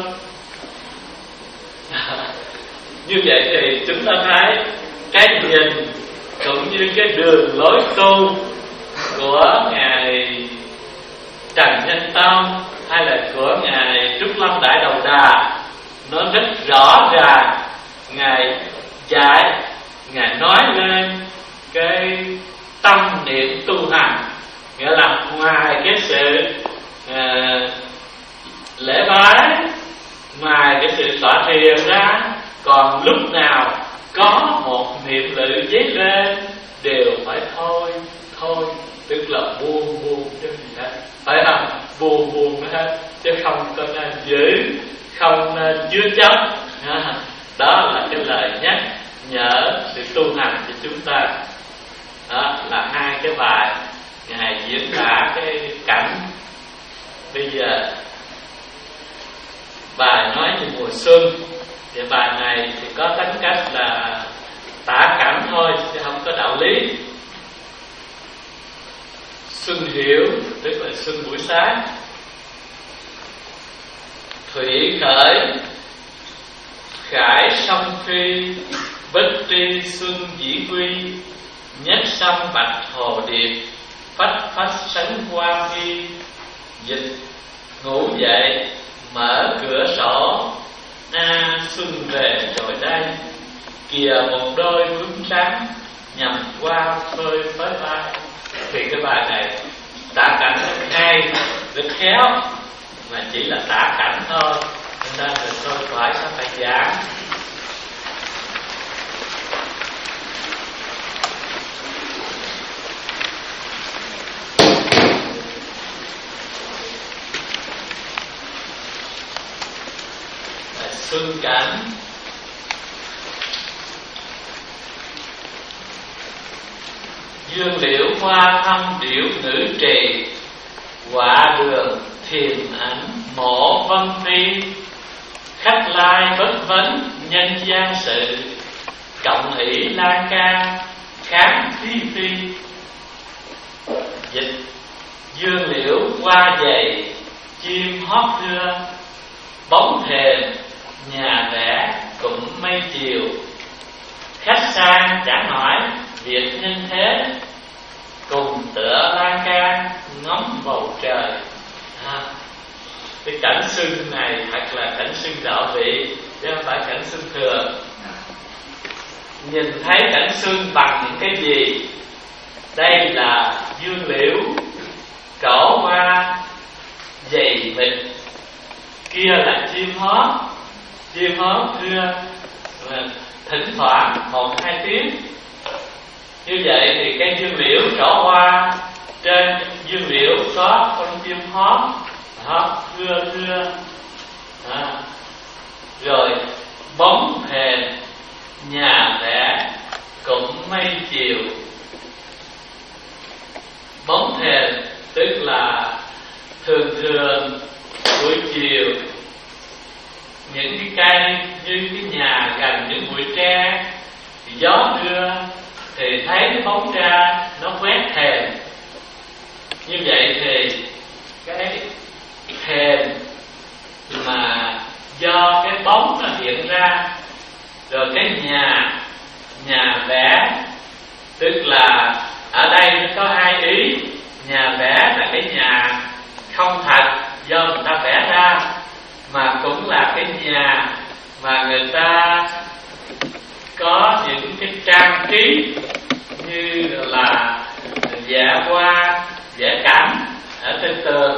Như vậy thì chúng ta thấy cái nhìn cũng như cái đường lối tu của Ngài Trần Nhân Tông hay là của Ngài Trúc Lâm Đại Đầu Đà, nó rất rõ ràng. Ngài dạy, Ngài nói lên cái tâm niệm tu hành, nghĩa là ngoài cái sự uh, lễ bái, ngoài cái sự tọa thiền ra, còn lúc nào có một niệm lự dấy lên đều phải thôi thôi, tức là buông buông chứ gì hết, phải không? Buông buông hết, chứ không có nên giữ, không nên chứa chấp. Đó là cái lời nhắc nhở sự tu hành của chúng ta. Đó là hai cái bài Ngài diễn tả cái cảnh. Bây giờ bài nói về mùa xuân, thì bài này thì có tính cách là tả cảnh thôi chứ không có đạo lý. Xuân hiểu tức là xuân buổi sáng. Thủy khởi khải sông phi, bích tri xuân dĩ quy. Nhất sông bạch hồ điệp, phách phách sánh hoa nghi. Dịch ngủ dậy mở cửa sổ, a xuân về rồi đây. Kìa một đôi bướm trắng nhằm qua phơi phới vai. Thì cái bài này tả cảnh rất hay, rất khéo, mà chỉ là tả cảnh thôi, nên là tôi phải sao phải giảng. Xuân cảnh dương liễu hoa thâm điệu ngữ trì. Quả đường thiền ảnh mộ vân phi. Khách lai bất vấn nhân gian sự. Cộng hỷ lan ca kháng phi phi. Dịch dương liễu hoa dày chim hót thưa. Bóng thềm nhà vẽ cũng mây chiều. Khách sang chẳng hỏi việc nhân thế. Cùng tựa lan can ngắm bầu trời. À, cái cảnh xuân này thật là cảnh xuân đạo vị, chứ không phải cảnh xuân thường. Nhìn thấy cảnh xuân bằng những cái gì? Đây là dương liễu, trổ hoa dày mịt. Kia là chim hót, chim hót thưa thỉnh thoảng một hai tiếng. Như vậy thì cây dương liễu trổ hoa, trên dương liễu có con chim hót, hót thưa thưa. À, rồi bóng thềm nhà vẽ cũng mây chiều. Bóng thềm tức là thường thường buổi chiều những cái cây như cái nhà gần những bụi tre, thì gió đưa thì thấy cái bóng ra nó quét thềm. Như vậy thì cái thềm mà do cái bóng nó hiện ra, rồi cái nhà nhà vẽ, tức là ở đây nó có hai ý. Nhà vẽ là cái nhà không thật do người ta vẽ ra, mà cũng là cái nhà mà người ta có những cái trang trí như là vẽ hoa, vẽ cảnh ở trên tường.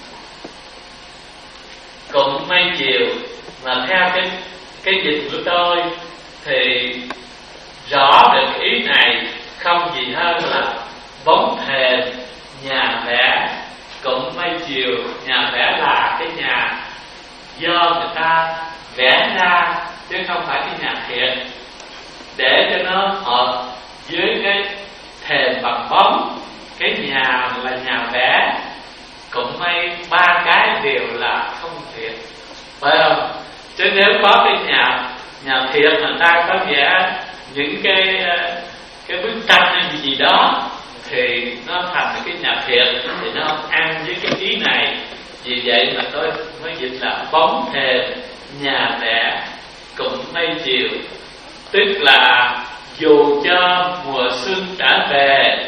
Cũng mây chiều, mà theo cái cái dịch của tôi thì rõ được cái ý này không gì hơn là bóng thềm, nhà vẽ, cũng mây chiều. Nhà vẽ là cái nhà do người ta vẽ ra chứ không phải cái nhà thiệt, để cho nó hợp với cái thềm bằng bóng. Cái nhà là nhà vẽ, cũng may ba cái đều là không thiệt, phải không? Chứ nếu có cái nhà nhà thiệt mà ta có vẽ những cái cái bức tranh hay gì gì đó thì nó thành cái nhà thiệt, thì nó không ăn với cái ý này. Vì vậy mà tôi mới dịch là bóng thềm, nhà vẽ, cũng mây chiều. Tức là dù cho mùa xuân đã về,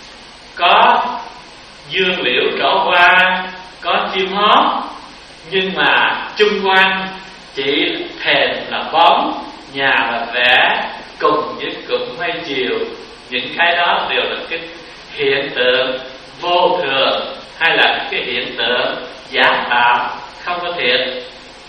có dương liễu trổ hoa, có chim hót, nhưng mà chung quanh chỉ thềm là bóng, nhà là vẽ, cùng với cụm mây chiều. Những cái đó đều là cái hiện tượng vô thường, hay là cái hiện tượng giả tạo, không có thiệt.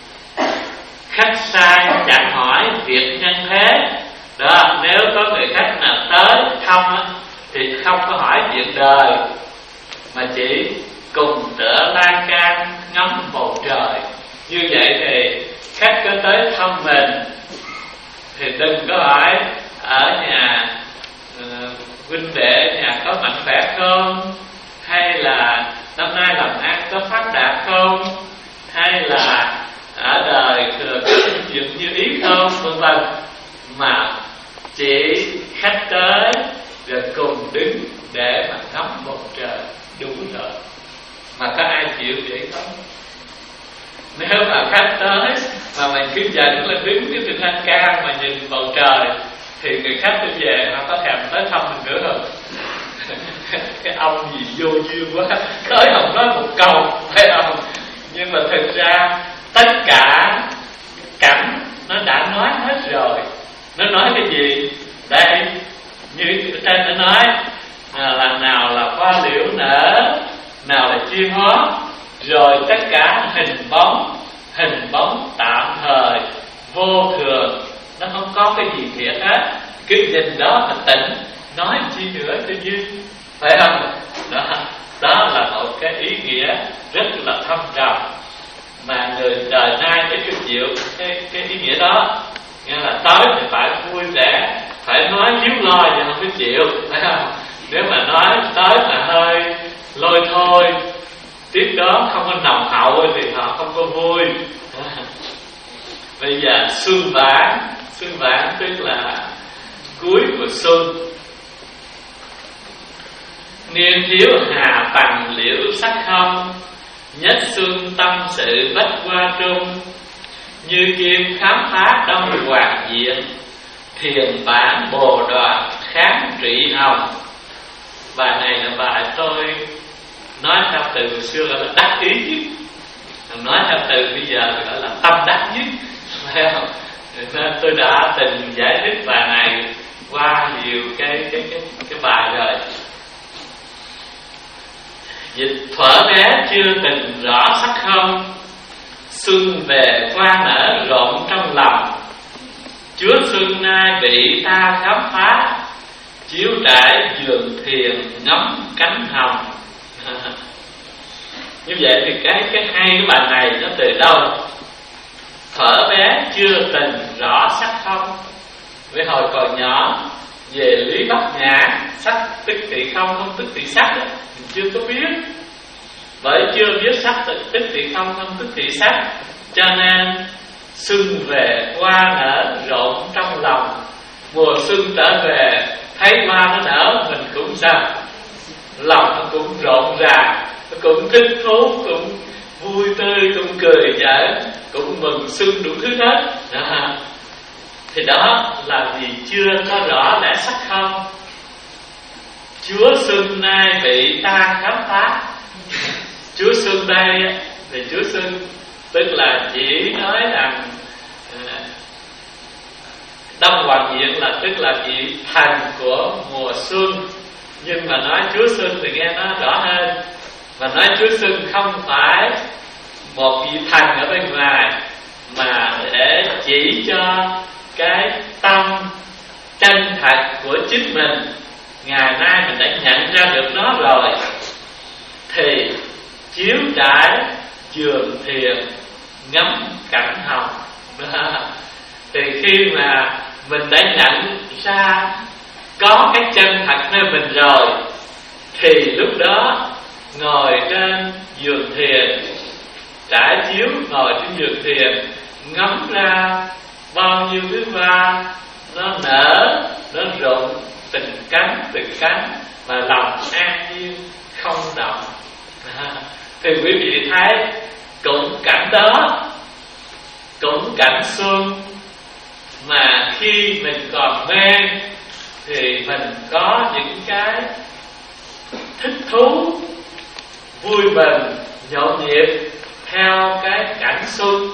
Khách sai chẳng hỏi việc nhân thế. Đó, nếu có người khách nào tới thăm thì không có hỏi chuyện đời, mà chỉ cùng tựa lan can ngắm bầu trời. Như vậy thì khách có tới thăm mình thì đừng có hỏi ở nhà uh, huynh đệ nhà có mạnh khỏe không, hay là năm nay làm ăn có phát đạt không, hay là ở đời thừa có chuyện như ý không, vân vân. Mà chỉ khách tới rồi cùng đứng để mà ngắm bầu trời đủ rồi. Mà có ai chịu vậy không? Nếu mà khách tới mà mình cứ dẫn lên đứng cái trên lan can mà nhìn bầu trời thì người khách đi về họ có thèm tới thăm mình nữa không? Cái ông gì vô duyên quá, tới không nói một câu, phải không? Nhưng mà thực ra tất cả cảnh nó đã nói hết rồi. Nó nói cái gì? Đây, như trên nó nói à, là nào là hoa liễu nở, nào là chim hót, rồi tất cả hình bóng, hình bóng tạm thời, vô thường, nó không có cái gì thiệt hết. Cứ nhìn đó mà tỉnh, nói chi nữa cho duyên, phải không? Đó, đó là một cái ý nghĩa rất là thâm trầm, mà người đời nay mới cứ chịu cái, cái ý nghĩa đó. Nghĩa là tới thì phải vui vẻ, phải nói hiếu lo chứ không có chịu, phải không? Nếu mà nói tới mà hơi lôi thôi, tiếp đó không có nồng hậu thì họ không có vui. Bây giờ xuân vãn, xuân vãn tức là cuối của xuân. Niên thiếu hà bằng liễu sắc không, nhất xuân tâm sự bách hoa trung. Như kim khám phá đông hoàng diện, thiền bản bồ đoàn kháng trị hồng. Bài này là bài tôi nói theo từ hồi xưa gọi là đắc ý nhất, nói theo từ bây giờ gọi là tâm đắc nhất, phải không? Nên tôi đã từng giải thích bài này qua nhiều cái cái cái cái bài rồi. Dịch thuở bé chưa từng rõ sắc không, xuân về hoa nở rộn trong lòng. Chúa xuân nay bị ta khám phá, chiếu trải giường thiền ngắm cánh hồng. Như vậy thì cái cái hay cái bài này nó từ đâu? Thuở bé chưa từng rõ sắc không. Với hồi còn nhỏ về lý bát nhã, sắc tức thì không, không tức thì sắc đó, mình chưa có biết. Bởi chưa biết sắc tức thì không, không tức thì sắc, cho nên xuân về hoa nở rộn trong lòng. Mùa xuân trở về thấy hoa nó nở, mình cũng sao, lòng nó cũng rộn ràng, nó cũng thích thú, cũng vui tươi, cũng cười giỡn, cũng mừng xuân đủ thứ hết. Đó. Thì đó là vì chưa có rõ lẽ sắc không. Chúa xuân nay bị ta khám phá. Chúa xuân đây thì Chúa xuân tức là chỉ nói rằng Đông Hoàng Diện là tức là vị thần của mùa xuân, nhưng mà nói Chúa xuân thì nghe nó rõ hơn. Và nói Chúa xuân không phải một vị thần ở bên ngoài, mà để chỉ cho cái tâm chân thật của chính mình. Ngày nay mình đã nhận ra được nó rồi, thì chiếu trải giường thiền ngắm cảnh hồng. Thì khi mà mình đã nhận ra có cái chân thật nơi mình rồi, thì lúc đó ngồi trên giường thiền, trải chiếu ngồi trên giường thiền, ngắm ra bao nhiêu thứ hoa nó nở, nó rụng từng cánh từng cánh, mà lòng an nhiên không động. Thì quý vị thấy cũng cảnh đó, cũng cảnh xuân, mà khi mình còn mê thì mình có những cái thích thú, vui mừng, nhộn nhịp theo cái cảnh xuân.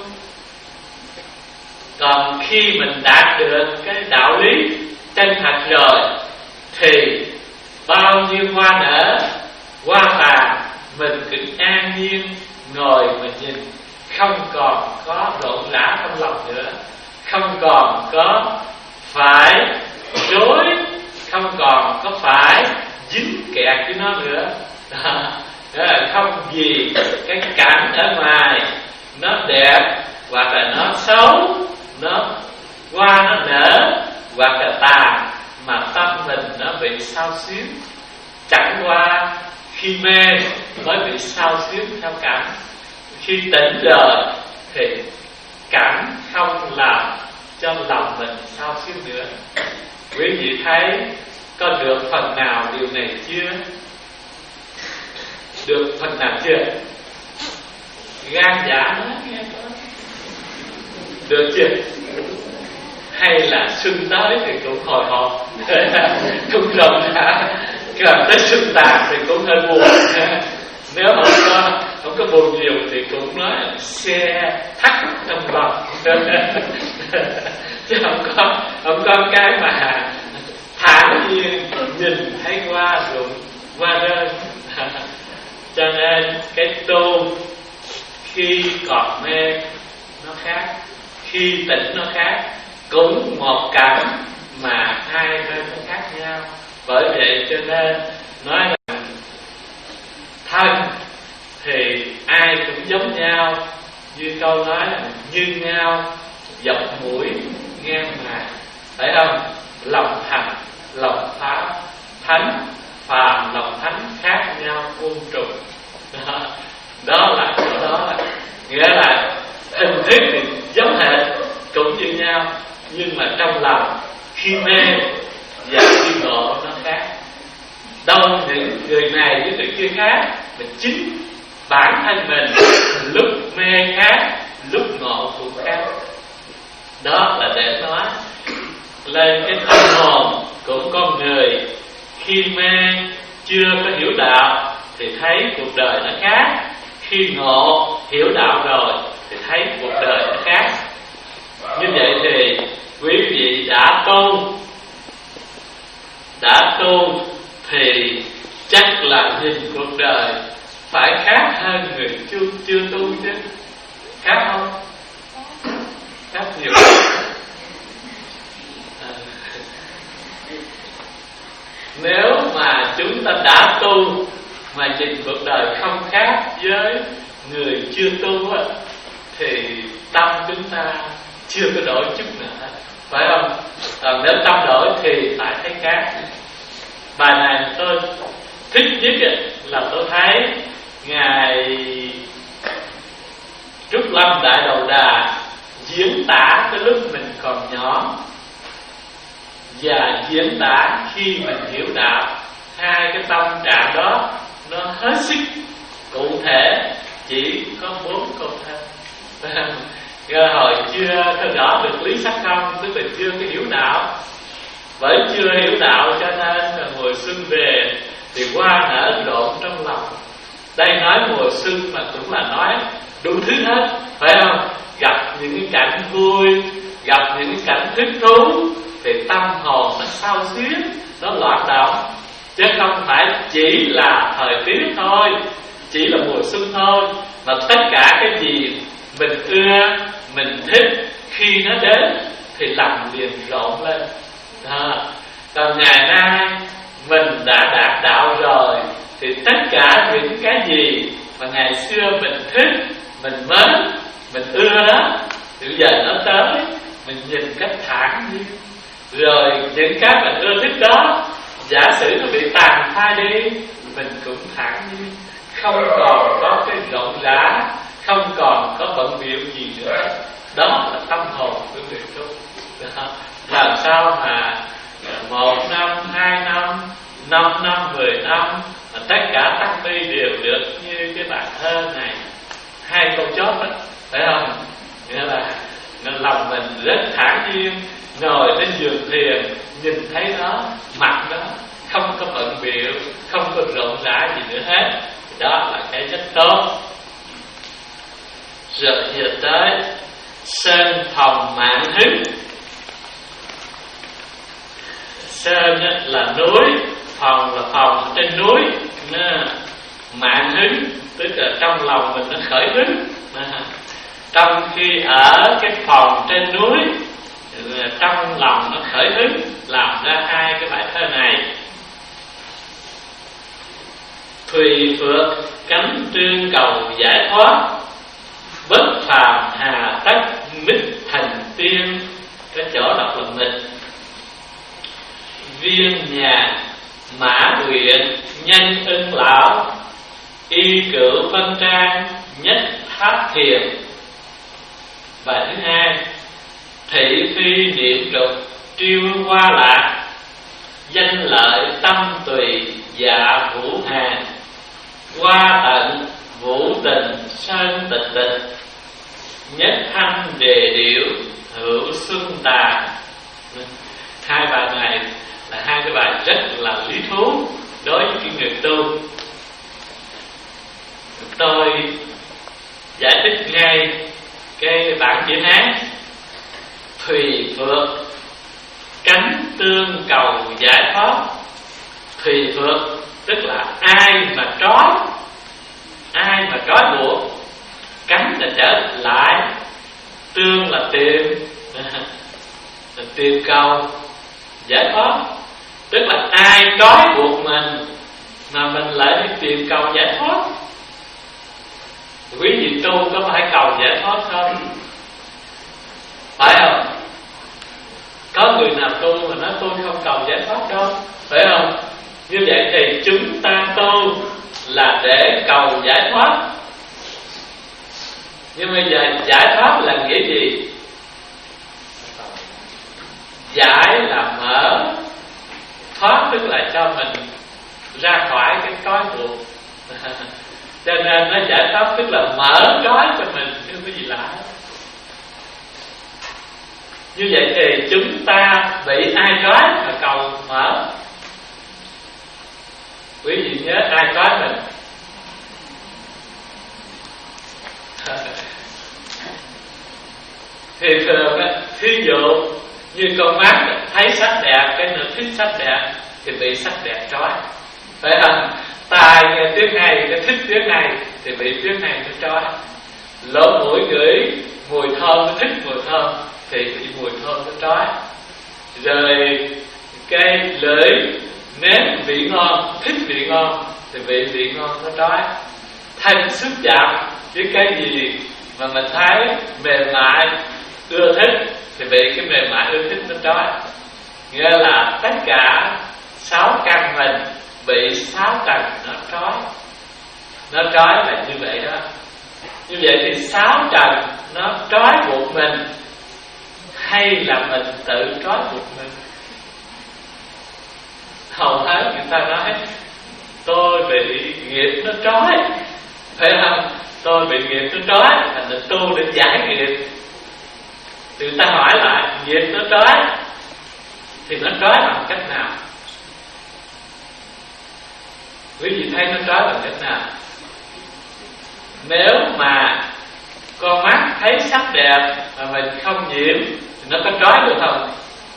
Còn khi mình đạt được cái đạo lý chân thật rồi, thì bao nhiêu hoa nở, hoa tàn, mình cứ an nhiên ngồi mình nhìn, không còn có rộn rã trong lòng nữa, không còn có phải rối, không còn có phải dính kẹt với nó nữa. Đó. Đó là không vì cái cảnh ở ngoài nó đẹp hoặc là nó xấu, nó hoa nó nở hoặc là tàn, mà tâm mình nó bị xao xuyến. Chẳng qua khi mê mới bị xao xuyến theo cảnh, khi tỉnh rồi thì cảnh không làm cho lòng mình xao xuyến nữa. Quý vị thấy có được phần nào điều này chưa? Được phần nào chưa? Gan dạ nói nghe có. Được chưa? Hay là xuân tới thì cũng hồi hộp, cũng rộng rã, gần tới xuân tàn thì cũng hơi buồn. Nếu không có không có buồn nhiều thì cũng nói xe thắt trong lòng. Chứ không có không có cái mà thản nhiên nhìn thấy hoa rụng, hoa rơi. Cho nên cái tu khi còn mê nó khác, khi tỉnh nó khác. Cũng một cảnh mà hai nơi nó khác nhau. Bởi vậy cho nên nói rằng thân thì ai cũng giống nhau, như câu nói là như nhau dọc mũi ngang mài, phải không? Lòng thành, lòng pháp, thánh phàm, lòng thánh khác nhau muôn trùng. Đó, đó là chỗ đó là nghĩa là hình thức thì giống hệt, cũng như nhau, nhưng mà trong lòng khi mê và khi ngộ nó khác. Đâu những người này với người kia khác, mà chính bản thân mình lúc mê khác, lúc ngộ cũng khác. Đó là để nói lên cái tâm hồn của con người. Khi mê chưa có hiểu đạo thì thấy cuộc đời nó khác, khi ngộ hiểu đạo rồi thì thấy cuộc đời nó khác. Như vậy thì quý vị đã tu, đã tu thì chắc là nhìn cuộc đời phải khác hơn người chưa chưa tu chứ. Khác không? Khác nhiều. À, nếu mà chúng ta đã tu mà nhìn cuộc đời không khác với người chưa tu á, thì tâm chúng ta chưa có đổi chút nữa, phải không? Còn nếu tâm đổi thì phải thấy khác. Bài này tôi thích nhất là tôi thấy Ngài Trúc Lâm Đại Đầu Đà diễn tả cái lúc mình còn nhỏ và diễn tả khi mình hiểu đạo. Hai cái tâm trạng đó nó hết sức cụ thể, chỉ có bốn câu thơ. Hồi chưa có rõ được lý sắc không, tức là chưa có hiểu đạo. Bởi chưa hiểu đạo cho nên là mùa xuân về thì hoa nở rộn trong lòng. Đây nói mùa xuân mà cũng là nói đủ thứ hết, phải không? Gặp những cái cảnh vui, gặp những cái cảnh thích thú thì tâm hồn nó xao xuyến, nó loạn động. Chứ không phải chỉ là thời tiết thôi, chỉ là mùa xuân thôi, mà tất cả cái gì mình ưa, mình thích khi nó đến thì lòng liền rộn lên. À, còn ngày nay mình đã đạt đạo rồi thì tất cả những cái gì mà ngày xưa mình thích, mình mến, mình ưa đó, thì bây giờ nó tới, mình nhìn cách thản nhiên. Rồi những cái mình ưa thích đó, giả sử nó bị tàn phai đi, mình cũng thản nhiên, không còn có cái rộn rã, không còn có bận bịu gì nữa. Đó là tâm hồn của người tu. Làm sao mà một năm, hai năm, năm năm, mười năm mà tất cả tăng ni đều được như cái bài thơ này. Hai câu chót đó, phải không? Nghĩa là lòng mình rất thản nhiên, ngồi trên giường thiền, nhìn thấy nó, mặt nó, không có bận bịu, không có rộn rã gì nữa hết. Đó là cái rất tốt. Rồi giờ tới sơn phòng mạng hứng. Sơn là núi, phòng là phòng trên núi. Mạng hứng tức là trong lòng mình nó khởi hứng. Trong khi ở cái phòng trên núi, trong lòng nó khởi hứng, làm ra hai cái bài thơ này. Thùy phượng cánh trương cầu giải thoát, bất phàm hà tất mít thành tiên. Cái chỗ đọc là mịch. Viên nhà mã nguyện nhanh ưng lão, y cửu phân trang nhất tháp thiền. Bài thứ hai. Thị phi niệm trục triêu hoa lạc, danh lợi tâm tùy dạ vũ hàng. Hoa tận vũ tình sơn tịch tịch, nhất thanh đề điệu hữu xuân tà. Hai bài này là hai cái bài rất là lý thú đối với cái người tu. Tôi giải thích ngay cái bản chữ Hán. Thùy phượng cánh tương cầu giải thoát. Thùy phượng tức là ai mà trói, ai mà trói buộc. Cánh là trở lại, tương là tìm, là tìm cầu giải thoát. Tức là ai trói buộc mình mà mình lại đi tìm cầu giải thoát. Quý vị tu có phải cầu giải thoát không? Phải không? Có người nào tu mà nói tôi không cầu giải thoát đâu, phải không? Như vậy thì chúng ta tu là để cầu giải thoát. Nhưng bây giờ giải thoát là nghĩa gì? Giải là mở, thoát tức là cho mình ra khỏi cái trói buộc. Cho nên nó giải thoát tức là mở trói cho mình, chứ không có gì lạ. Như vậy thì chúng ta bị ai trói mà cầu mở? Quý vị nhớ ai trói mình? Thì thường á, thí dụ như con mắt thấy sắc đẹp, cái nữa thích sắc đẹp thì bị sắc đẹp trói, phải không? Tai nghe tiếng hay, cái thích tiếng hay thì bị tiếng hay nó trói. Lỗ mũi ngửi mùi thơm, nó thích mùi thơm thì bị mùi thơm nó trói. Rồi cái lưỡi nếm vị ngon, thích vị ngon thì bị vị ngon nó trói. Thanh xúc chạm với cái gì mà mình thấy mềm mại ưa thích thì bị cái mềm mại ưa thích nó trói. Nghĩa là tất cả sáu căn mình bị sáu căn nó trói. Nó trói là như vậy đó. Như vậy thì sáu trần nó trói buộc mình hay là mình tự trói buộc mình? Hầu hết người ta nói tôi bị nghiệp nó trói, phải không? Tôi bị nghiệp nó trói, thành ra tu để giải nghiệp. Thì người ta hỏi lại, nghiệp nó trói thì nó trói bằng cách nào? Quý vị thấy nó trói bằng cách nào? Nếu mà con mắt thấy sắc đẹp mà mình không nhiễm thì nó có trói được không?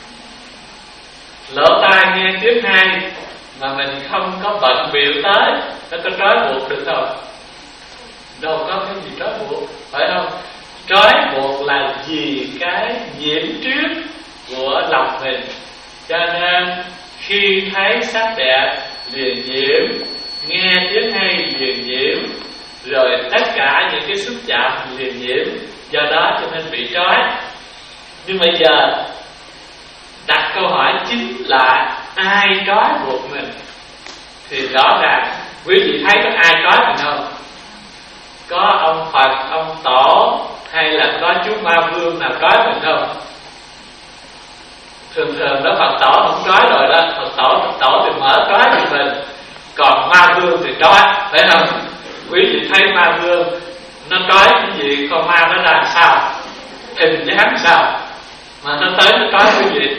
Lỗ tai nghe tiếng hay mà mình không có bận biểu tới, nó có trói buộc được không? Đâu có cái gì trói buộc, phải không? Trói buộc là vì cái nhiễm trước của lòng mình. Cho nên khi thấy sắc đẹp liền nhiễm, nghe tiếng hay liền nhiễm, rồi tất cả những cái xúc chạm liền nhiễm. Do đó cho nên bị trói. Nhưng bây giờ đặt câu hỏi chính là ai trói buộc mình? Thì rõ ràng quý vị thấy có ai trói mình không? Có ông Phật, ông Tổ, hay là có chú Ma Vương nào trói mình không? Thường thường đó Phật Tổ không trói rồi đó. Phật Tổ, Phật Tổ thì mở trói cho mình. Còn Ma Vương thì trói, phải không? Quý vị thấy Ma Vương nó trói cái gì, con ma nó ra sao, hình dáng sao mà nó tới nó trói quý vị?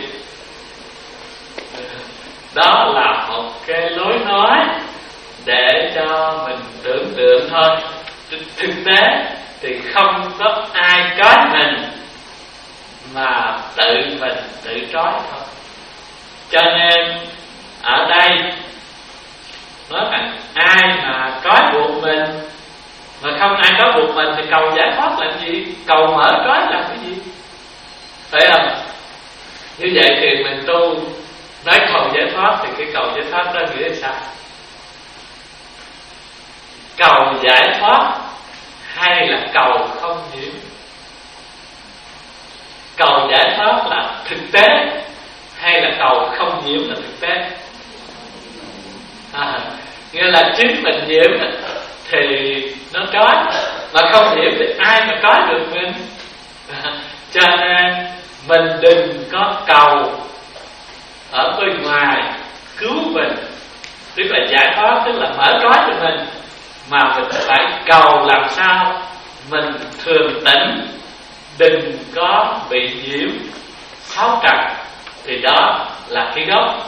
Đó là một cái lối nói để cho mình tưởng tượng thôi. Thực tế thì không có ai trói mình, mà tự mình tự trói thôi. Cho nên ở đây nói rằng ai mà trói buộc mình, mà không ai trói buộc mình thì cầu giải thoát làm gì? Cầu mở trói làm cái gì? Phải không? Như vậy thì mình tu nói cầu giải thoát thì cái cầu giải thoát đó nghĩa là sao? Cầu giải thoát hay là cầu không nhiễm? Cầu giải thoát là thực tế hay là cầu không nhiễm là thực tế? À, nghĩa là chính mình nhiễm thì nó trói, mà không nhiễm thì ai mà trói được mình? À, cho nên mình đừng có cầu ở bên ngoài cứu mình, tức là giải thoát, tức là mở trói cho mình, mà mình phải cầu làm sao mình thường tỉnh, đừng có bị nhiễm sáu trần. Thì đó là cái gốc.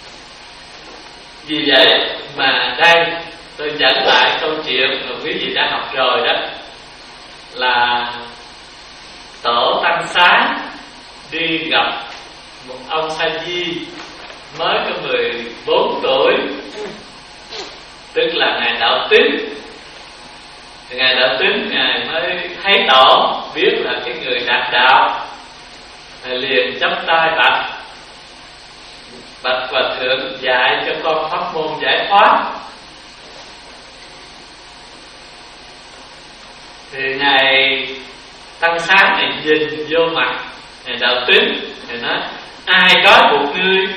Vì vậy mà đây tôi dẫn lại câu chuyện mà quý vị đã học rồi đó, là Tổ Tăng Xá đi gặp một ông Sa Di mới có mười bốn tuổi, tức là ngài Đạo Tín. Thì ngài Đạo Tín ngài mới thấy Tổ, biết là cái người đạt đạo, ngài liền chắp tay bạch: bạch Hòa Thượng dạy cho con pháp môn giải thoát. Thì ngài Tăng Xá này nhìn vô mặt ngài Đạo Tín, ngài nói: ai trói buộc ngươi?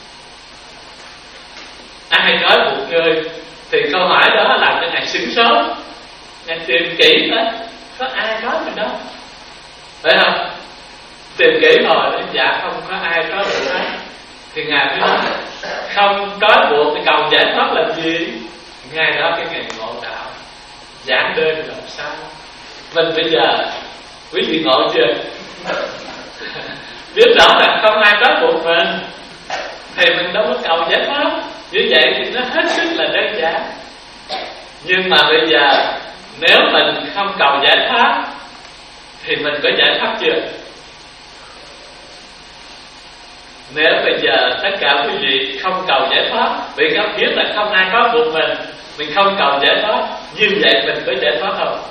Ai trói buộc ngươi? Thì câu hỏi đó làm cho ngài sửng sốt. Ngài tìm kỹ đó, có ai trói mình đâu, phải không? Tìm kỹ rồi nói dạ không có ai trói buộc hết. Thì ngài mới nói: không trói buộc thì cầu giải thoát làm gì? Ngay đó cái ngày ngộ đạo giảng đơn làm sao? Mình bây giờ quý vị ngộ chưa? Biết rõ là không ai trói buộc mình thì mình đâu có cầu giải thoát. Như vậy thì nó hết sức là đơn giản. Nhưng mà bây giờ nếu mình không cầu giải thoát thì mình có giải thoát chưa? Nếu bây giờ tất cả quý vị không cầu giải thoát, vì không biết là không ai có buộc mình, mình không cầu giải thoát, như vậy mình có giải thoát không?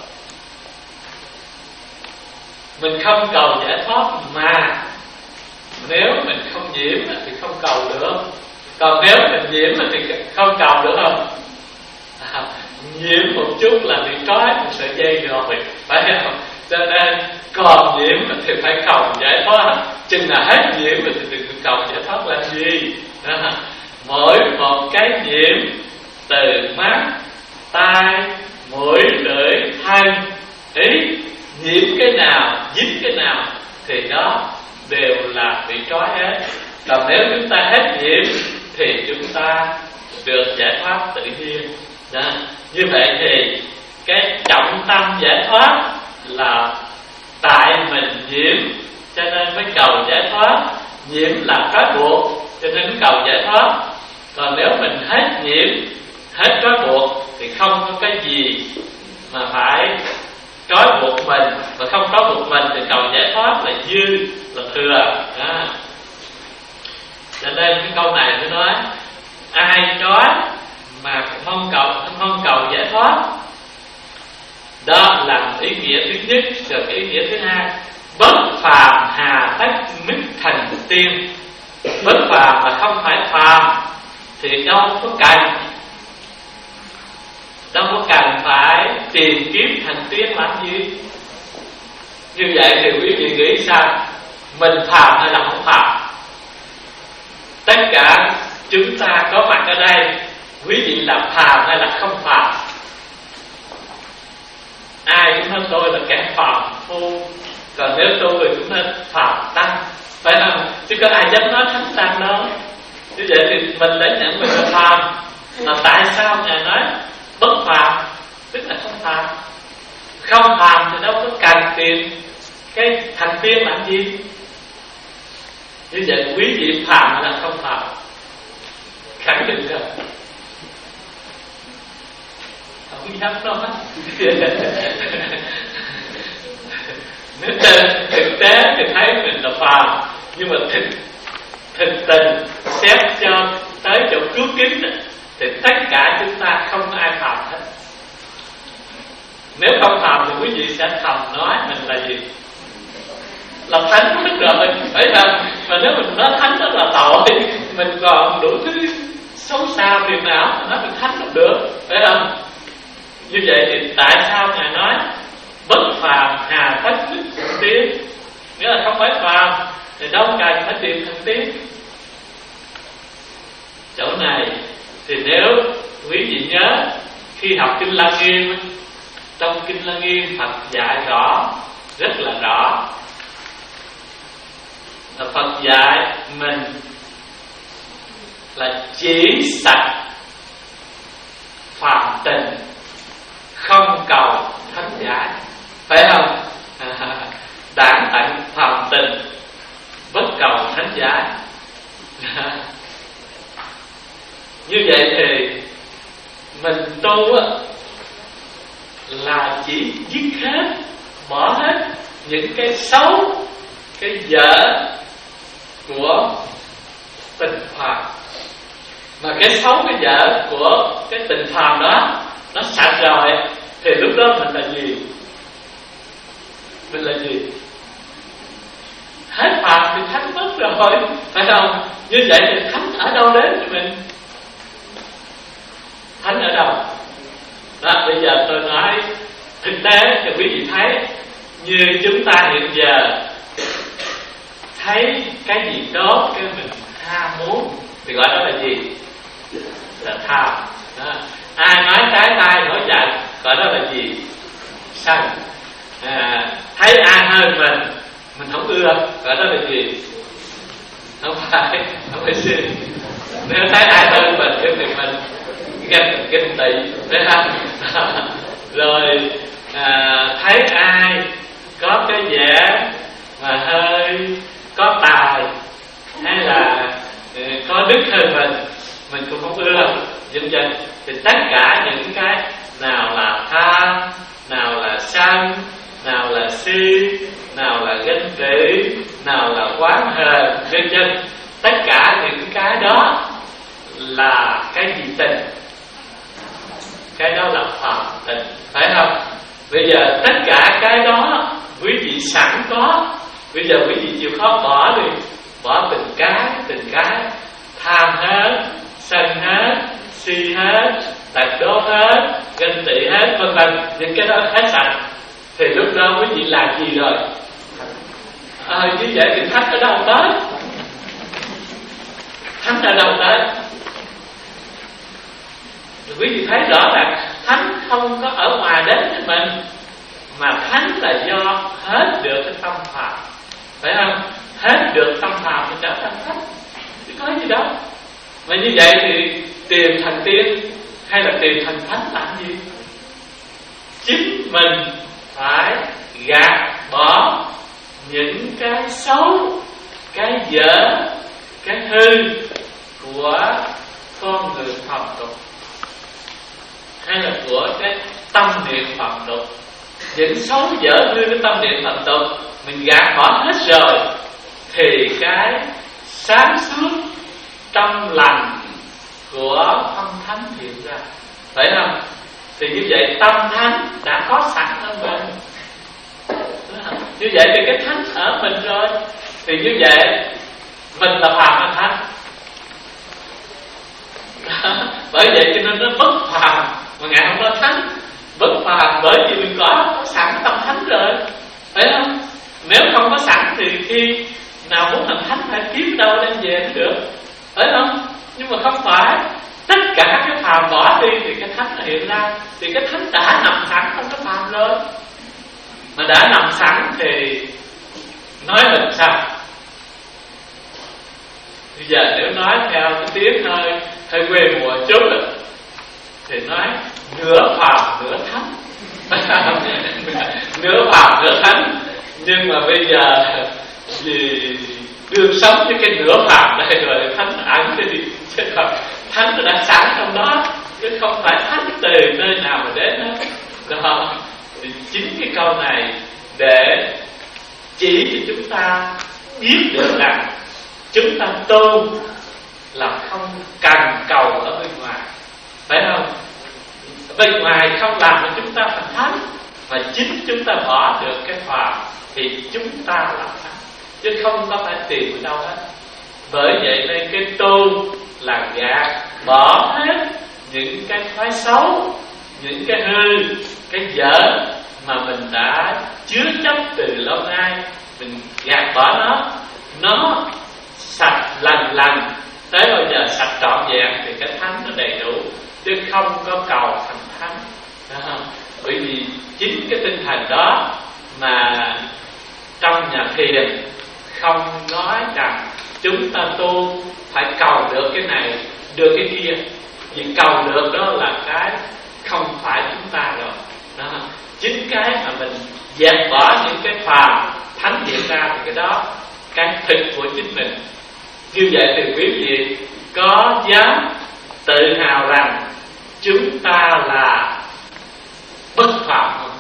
Mình không cầu giải thoát mà nếu mình không nhiễm thì không cầu được. Còn nếu mình nhiễm thì không cầu được không? À, nhiễm một chút là bị trói một sợi dây rồi, phải không? Cho nên còn nhiễm thì phải cầu giải thoát. Chừng là hết nhiễm thì đừng cầu giải thoát làm gì. À, mỗi một cái nhiễm từ mắt, tai, mũi, lưỡi, thân, ý, nhiễm cái nào, dính cái nào thì đó trói hết. Còn nếu chúng ta hết nhiễm thì chúng ta được giải thoát tự nhiên. Đó. Như vậy thì cái trọng tâm giải thoát là tại mình nhiễm cho nên mới cầu giải thoát. Nhiễm là trói buộc cho nên mới cầu giải thoát. Còn nếu mình hết nhiễm, hết trói buộc thì không có cái gì mà phải trói buộc mình, và không trói buộc mình thì cầu giải thoát là dư, là thừa. Đó. Cho nên cái câu này mới nói ai trói mà không cầu không cầu giải thoát. Đó là ý nghĩa thứ nhất. Rồi ý nghĩa thứ hai, bất phàm hà tất mít thành tiên. Bất phàm mà không phải phàm thì đâu có cần đâu có cần phải tìm kiếm thành tiên làm gì. Như vậy thì quý vị nghĩ sao? Mình phàm hay là không phàm? Tất cả chúng ta có mặt ở đây, quý vị là phàm hay là không phàm? Ai cũng nói tôi là kẻ phàm phu, còn nếu tôi thì cũng nói phàm tăng, phải không? Chứ có ai dám nói thánh tăng đâu. Như vậy thì mình lấy nhận mình là phàm. Mà tại sao Ngài nói bất phàm? Tức là không phàm. Không phàm thì đâu có cần tìm cái thành tiên làm gì. Như vậy quý vị phàm hay là không phàm? Khẳng định rồi. Không dám nói. Nếu thực tế thì thấy mình là phàm, nhưng mà thực thực tình xét cho tới chỗ cứu kính thì tất cả chúng ta không có ai phàm hết. Nếu không phàm thì quý vị sẽ thầm nói mình là gì? Là thánh hết rồi, phải không? Mà nếu mình nói thánh đó là tội, mình còn đủ thứ xấu xa phiền não mà nói mình thánh không được, phải không? Như vậy thì tại sao Ngài nói bất phàm hà tất đức thành tiên? Nghĩa là không phải phàm thì đâu cần phải tìm thành tiên. Chỗ này thì nếu quý vị nhớ khi học Kinh Lăng Nghiêm, trong Kinh Lăng Nghiêm Phật dạy rõ, rất là rõ, là Phật dạy mình là chỉ sạch phàm tình, không cầu thánh giải, phải không? Đản tận phàm tình, bất cầu thánh giải. Như vậy thì mình tu á, là chỉ dứt hết, bỏ hết những cái xấu, cái dở của tình phàm. Mà cái xấu, cái dở của cái tình phàm đó nó sạch rồi thì lúc đó mình là gì? Mình là gì? Hết phàm thì thánh mất rồi, phải không? Như vậy thì thánh ở đâu đến cho mình? Thánh ở đâu? Đó, bây giờ tôi nói thực tế cho quý vị thấy. Như chúng ta hiện giờ thấy cái gì tốt cái mình ham muốn thì gọi đó là gì? Là tham. Đó. Ai nói trái tay nổi giận gọi đó là gì? Sân. À, thấy ai hơn mình mình không ưa gọi đó là gì? Không phải, không phải xin. Nếu thấy ai hơn mình thì mình ganh ganh tị, phải không? Rồi à, thấy ai có cái vẻ mà hơi có tài hay là có đức hơn mình mình cũng không ưa, dần dần thì tất cả những cái nào là tham, nào là sân, nào là si, nào là ganh tị, nào là oán hờn, vân vân, tất cả những cái đó là cái gì? Tình. Cái đó là phàm tình, phải không? Bây giờ tất cả cái đó quý vị sẵn có, bây giờ quý vị chịu khó bỏ đi, bỏ từng cái từng cái, tham hết, sân hết, si hết, tật đố hết, ganh tị hết, vân vân, những cái đó hết sạch thì lúc đó quý vị làm gì rồi? À, như vậy thì thánh ở đâu tới? Thánh ở đâu tới? Quý vị thấy rõ là thánh không có ở ngoài đến với mình, mà thánh là do hết được cái tâm phàm, phải không? hết được tâm phàm thì trở thành thánh, chứ có gì đâu. Mà như vậy thì tìm thành tiên hay là tìm thành thánh làm gì? Chính mình phải gạt bỏ những cái xấu, cái dở, cái hư của con người phạm tục, hay là của cái tâm niệm phạm tục. Những xấu dở hư cái tâm niệm phạm tục mình gạt bỏ hết rồi thì cái sáng suốt trong lành của tâm thánh hiện ra, phải không? Thì như vậy tâm thánh đã có sẵn ở mình. Như vậy thì cái thánh ở mình rồi. Thì như vậy mình là phàm hay thánh? Bởi vậy cho nên nó bất phàm. Mà Ngài không nói thánh. Bất phàm bởi vì mình có, có sẵn tâm thánh rồi, phải không? Nếu không có sẵn thì khi nào muốn thành thánh phải kiếm đâu đem về mới được, phải không? Nhưng mà không phải. Tất cả cái phàm bỏ đi thì cái thánh nó hiện ra. Thì cái thánh đã nằm sẵn trong cái phàm rồi. Mà đã nằm sẵn thì nói mình sao? Bây giờ nếu nói theo cái tiếng hơi hơi quê mùa chút rồi, thì nói nửa phàm nửa thánh. Nửa phàm nửa thánh. Nhưng mà bây giờ vì đương sống với cái nửa phàm đây rồi thánh ẩn thì chứ không, thánh nó đã sẵn trong đó, chứ không phải thánh từ nơi nào mà đến đó. Đó. Thì chính cái câu này để chỉ cho chúng ta biết được rằng chúng ta tu là không cần cầu ở bên ngoài, phải không? Bên ngoài không làm cho chúng ta thành thánh, mà chính chúng ta bỏ được cái phàm thì chúng ta là thánh, chứ không có phải tìm ở đâu hết. Bởi vậy nên cái tu là gạt bỏ hết những cái thói xấu, những cái hư, cái dở mà mình đã chứa chấp từ lâu nay. Mình gạt bỏ nó, nó sạch lành lành, tới bao giờ sạch trọn vẹn thì cái thánh nó đầy đủ, chứ không có cầu thành thánh. Đó. Bởi vì chính cái tinh thần đó mà trong nhà thiền không nói rằng chúng ta tu phải cầu được cái này, được cái kia. Vì cầu được đó là cái không phải chúng ta rồi. Đó. Chính cái mà mình dẹp bỏ những cái phàm thánh hiện ra thì cái đó cái thực của chính mình. Như vậy thì quý vị có dám tự hào rằng chúng ta là bất phàm không?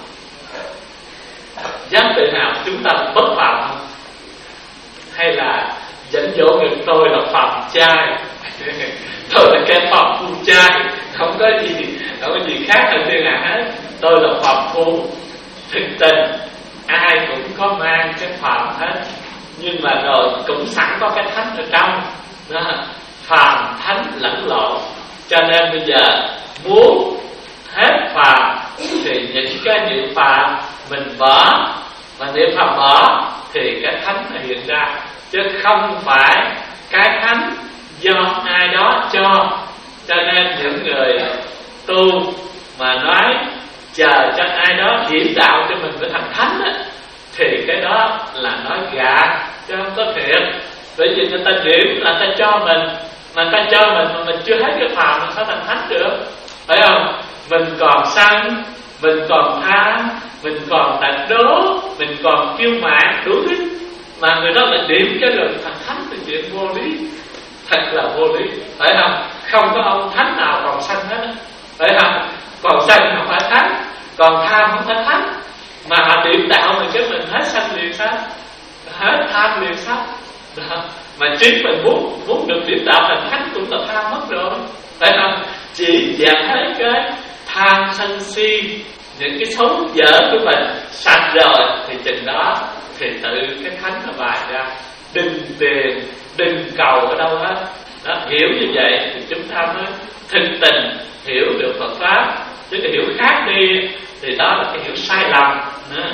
Dám tự hào chúng ta là bất phàm không? Hay là dẫn dỗ người tôi là phàm trai? Tôi là cái phàm phu trai, không có gì, không có gì khác hơn thiên hạ hết. Tôi là phàm phu. Thực tình ai cũng có mang cái phàm hết, nhưng mà rồi cũng sẵn có cái thánh ở trong đó. Phàm thánh lẫn lộn, cho nên bây giờ muốn hết phàm thì những cái niệm phàm mình bỏ, mà niệm phàm bỏ thì cái thánh nó hiện ra, chứ không phải cái thánh do ai đó cho. Cho nên những người tu mà nói chờ cho ai đó điểm đạo cho mình phải thành thánh á, thì cái đó là nói gạt, chứ không có thiệt. Bởi vì người ta điểm là người ta cho mình, mà người ta cho mình mà mình chưa hết cái phàm mình sao thành thánh được, phải không? Mình còn sân, mình còn tham, mình còn tạch đố, mình còn kiêu mạn đủ thứ, mà người đó lại điểm cho rồi thành thánh thì chuyện vô lý, thật là vô lý, phải không? Không có ông thánh nào còn sân hết, phải không? Còn sân không phải thánh, còn tham không phải thánh, mà họ điểm đạo mình cái mình hết sân liền sao, hết tham liền sao? Đó. Mà chính mình muốn muốn được điểm đạo thành thánh cũng là tham mất rồi, phải không? Chỉ dẹp hết cái tham sân si, những cái xấu dở của mình sạch rồi thì chừng đó thì tự cái thánh nó bài ra. Đừng tiền, đừng cầu ở đâu hết. Đó, hiểu như vậy thì chúng ta mới thực tình hiểu được Phật pháp. Chứ cái hiểu khác đi thì đó là cái hiểu sai lầm nữa.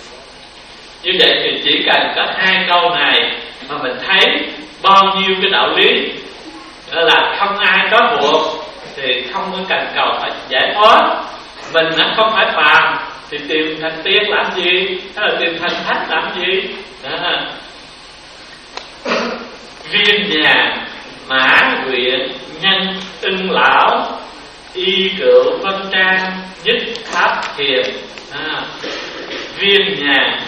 Như vậy thì chỉ cần có hai câu này mà mình thấy bao nhiêu cái đạo lý là không ai có buộc thì không có cần cầu phải giải thoát. Mình nó không phải phàm thì tìm thành tiên làm gì, hay là tìm thành thánh làm gì đó. viên nhà mã nguyện nhân ưng lão, y cựu vân trang nhất tháp thiền. À, viên nhà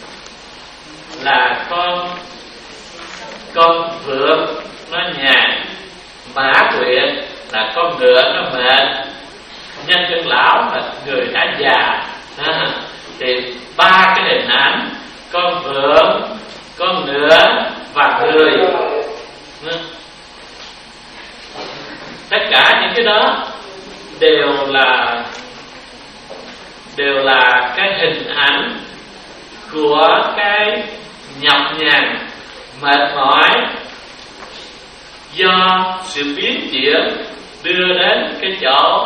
là con con vượn nó nhàn, mã nguyện là con ngựa nó mệt, nhân ưng lão là người đã già. À, thì ba cái hình ảnh con vượn, con ngựa và người, tất cả những cái đó đều là đều là cái hình ảnh của cái nhọc nhằn, mệt mỏi do sự biến chuyển đưa đến cái chỗ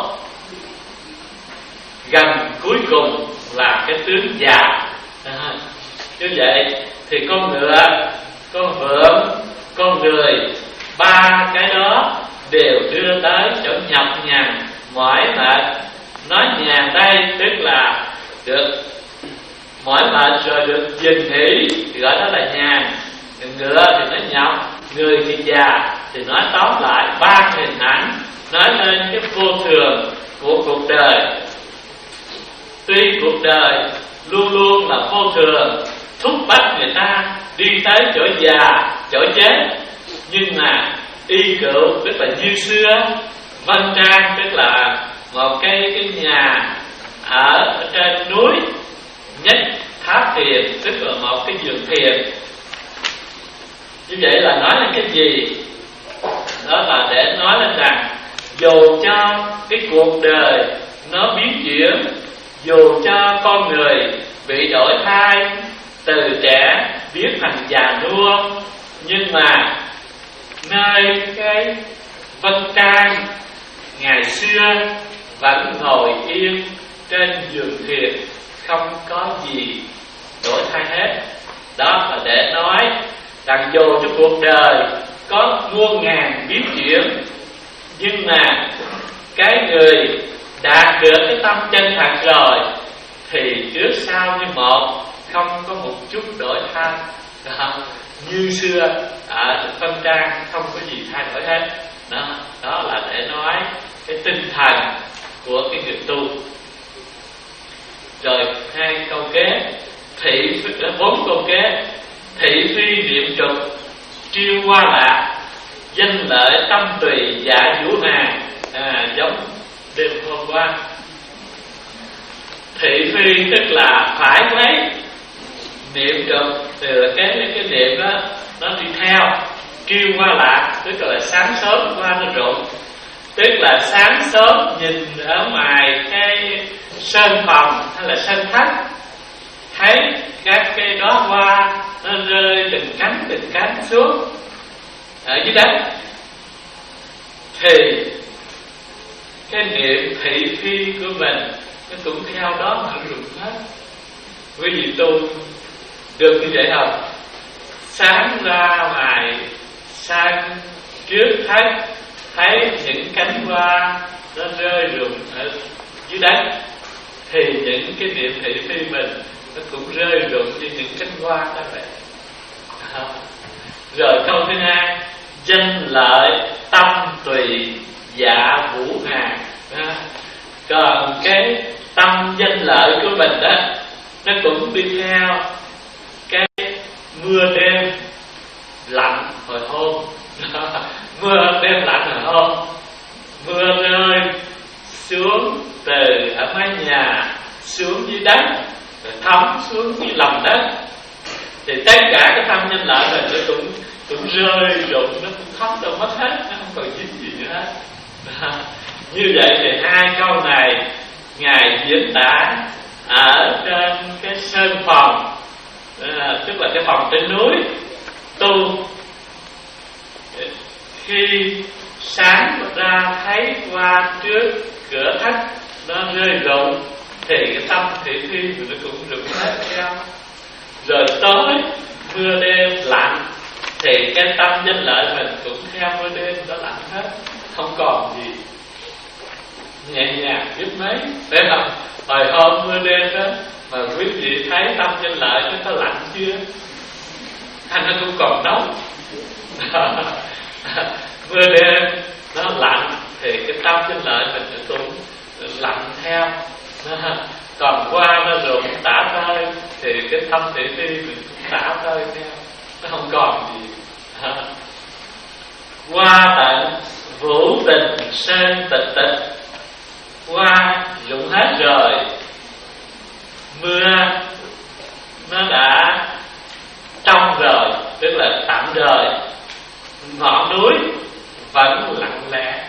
gần cuối cùng là cái tướng già. À, như vậy thì con ngựa, con vượn, con người, ba cái đó đều đưa tới chỗ nhọc nhằn, mỏi mệt. Nói nhàn đây tức là được mỏi mệt rồi được dừng nghỉ thì gọi đó là nhàn. Ngựa thì nó nhọc, người thì già. Thì nói tóm lại ba hình ảnh nói lên cái vô thường của cuộc đời. Tuy cuộc đời luôn luôn là vô thường, thúc bách người ta đi tới chỗ già, chỗ chết, nhưng mà y cựu tức là như xưa, vân trang tức là một cái cái nhà ở trên núi, nhất tháp thiền tức là một cái giường thiền. Như vậy là nói lên cái gì? Đó là để nói lên rằng dù cho cái cuộc đời nó biến chuyển, dù cho con người bị đổi thay từ trẻ biến thành già nua, nhưng mà nơi cái vân trang ngày xưa vẫn ngồi yên trên giường thiền, không có gì đổi thay hết. Đó là để nói rằng dù cho cuộc đời có muôn ngàn biến chuyển, nhưng mà cái người đạt được cái tâm chân thật rồi thì trước sau như một, không có một chút đổi thay. Đó, như xưa ở phân trang không có gì thay đổi hết. Đó, đó là để nói cái tinh thần của cái người tu. Rồi hai câu kế, thị bốn câu kế: thị phi niệm trục, triêu hoa lạc, danh lợi tâm tùy dạ vũ hàng. À, giống đêm hôm qua. Thị phi tức là phải mấy, niệm trục thì là cái cái niệm đó nó đi theo. Triêu hoa lạc tức là sáng sớm qua nó rụng, tức là sáng sớm nhìn ở ngoài cái sân phòng hay là sân thất, thấy các cái đóa hoa nó rơi từng cánh từng cánh xuống ở dưới đất, thì cái niệm thị phi của mình nó cũng theo đó mà rụng hết. Quý vị tu được như vậy không? Sáng ra ngoài sân trước thất, thấy những cánh hoa nó rơi rụng ở dưới đất, thì những cái niệm thị phi mình nó cũng rơi rụng như những cánh hoa đó vậy. À, rồi câu thứ hai, danh lợi tâm tùy dạ vũ hàng. À, còn cái tâm danh lợi của mình đó, nó cũng đi theo cái mưa đêm lạnh hồi hôm. Mưa đêm lạnh hồi hôm, mưa rơi xuống từ ở mái nhà xuống dưới đất, rồi thấm xuống dưới lòng đất, thì tất cả cái tâm nhân lợi mình nó cũng cũng rơi rụng, nó cũng thấm đâu mất hết, nó không còn dính gì nữa hết. Đó. Như vậy thì hai câu này Ngài diễn tả ở trên cái sơn phòng, à, tức là cái phòng trên núi tu. Khi sáng ra thấy qua trước cửa thất nó rơi rụng, thì cái tâm thị phi nó cũng rụng hết theo. Rồi tối mưa đêm lạnh, thì cái tâm danh lợi mình cũng theo mưa đêm đó lạnh hết, không còn gì. Nhẹ nhàng biết mấy, phải không? Hồi hôm mưa đêm đó mà quý vị thấy tâm danh lợi nó có lạnh chưa? Hay nó cũng còn nóng? Mưa đêm nó lạnh thì cái tâm trên lợi mình cũng lạnh theo. Còn hoa nó rụng tả tơi thì cái tâm thị phi mình cũng tả tơi theo, nó không còn gì. Hoa tận vũ tình sơn tịch tịch, hoa rụng hết rồi, mưa nó đã trong rồi, tức là tạm rời. Ngọn núi vẫn lặng lẽ.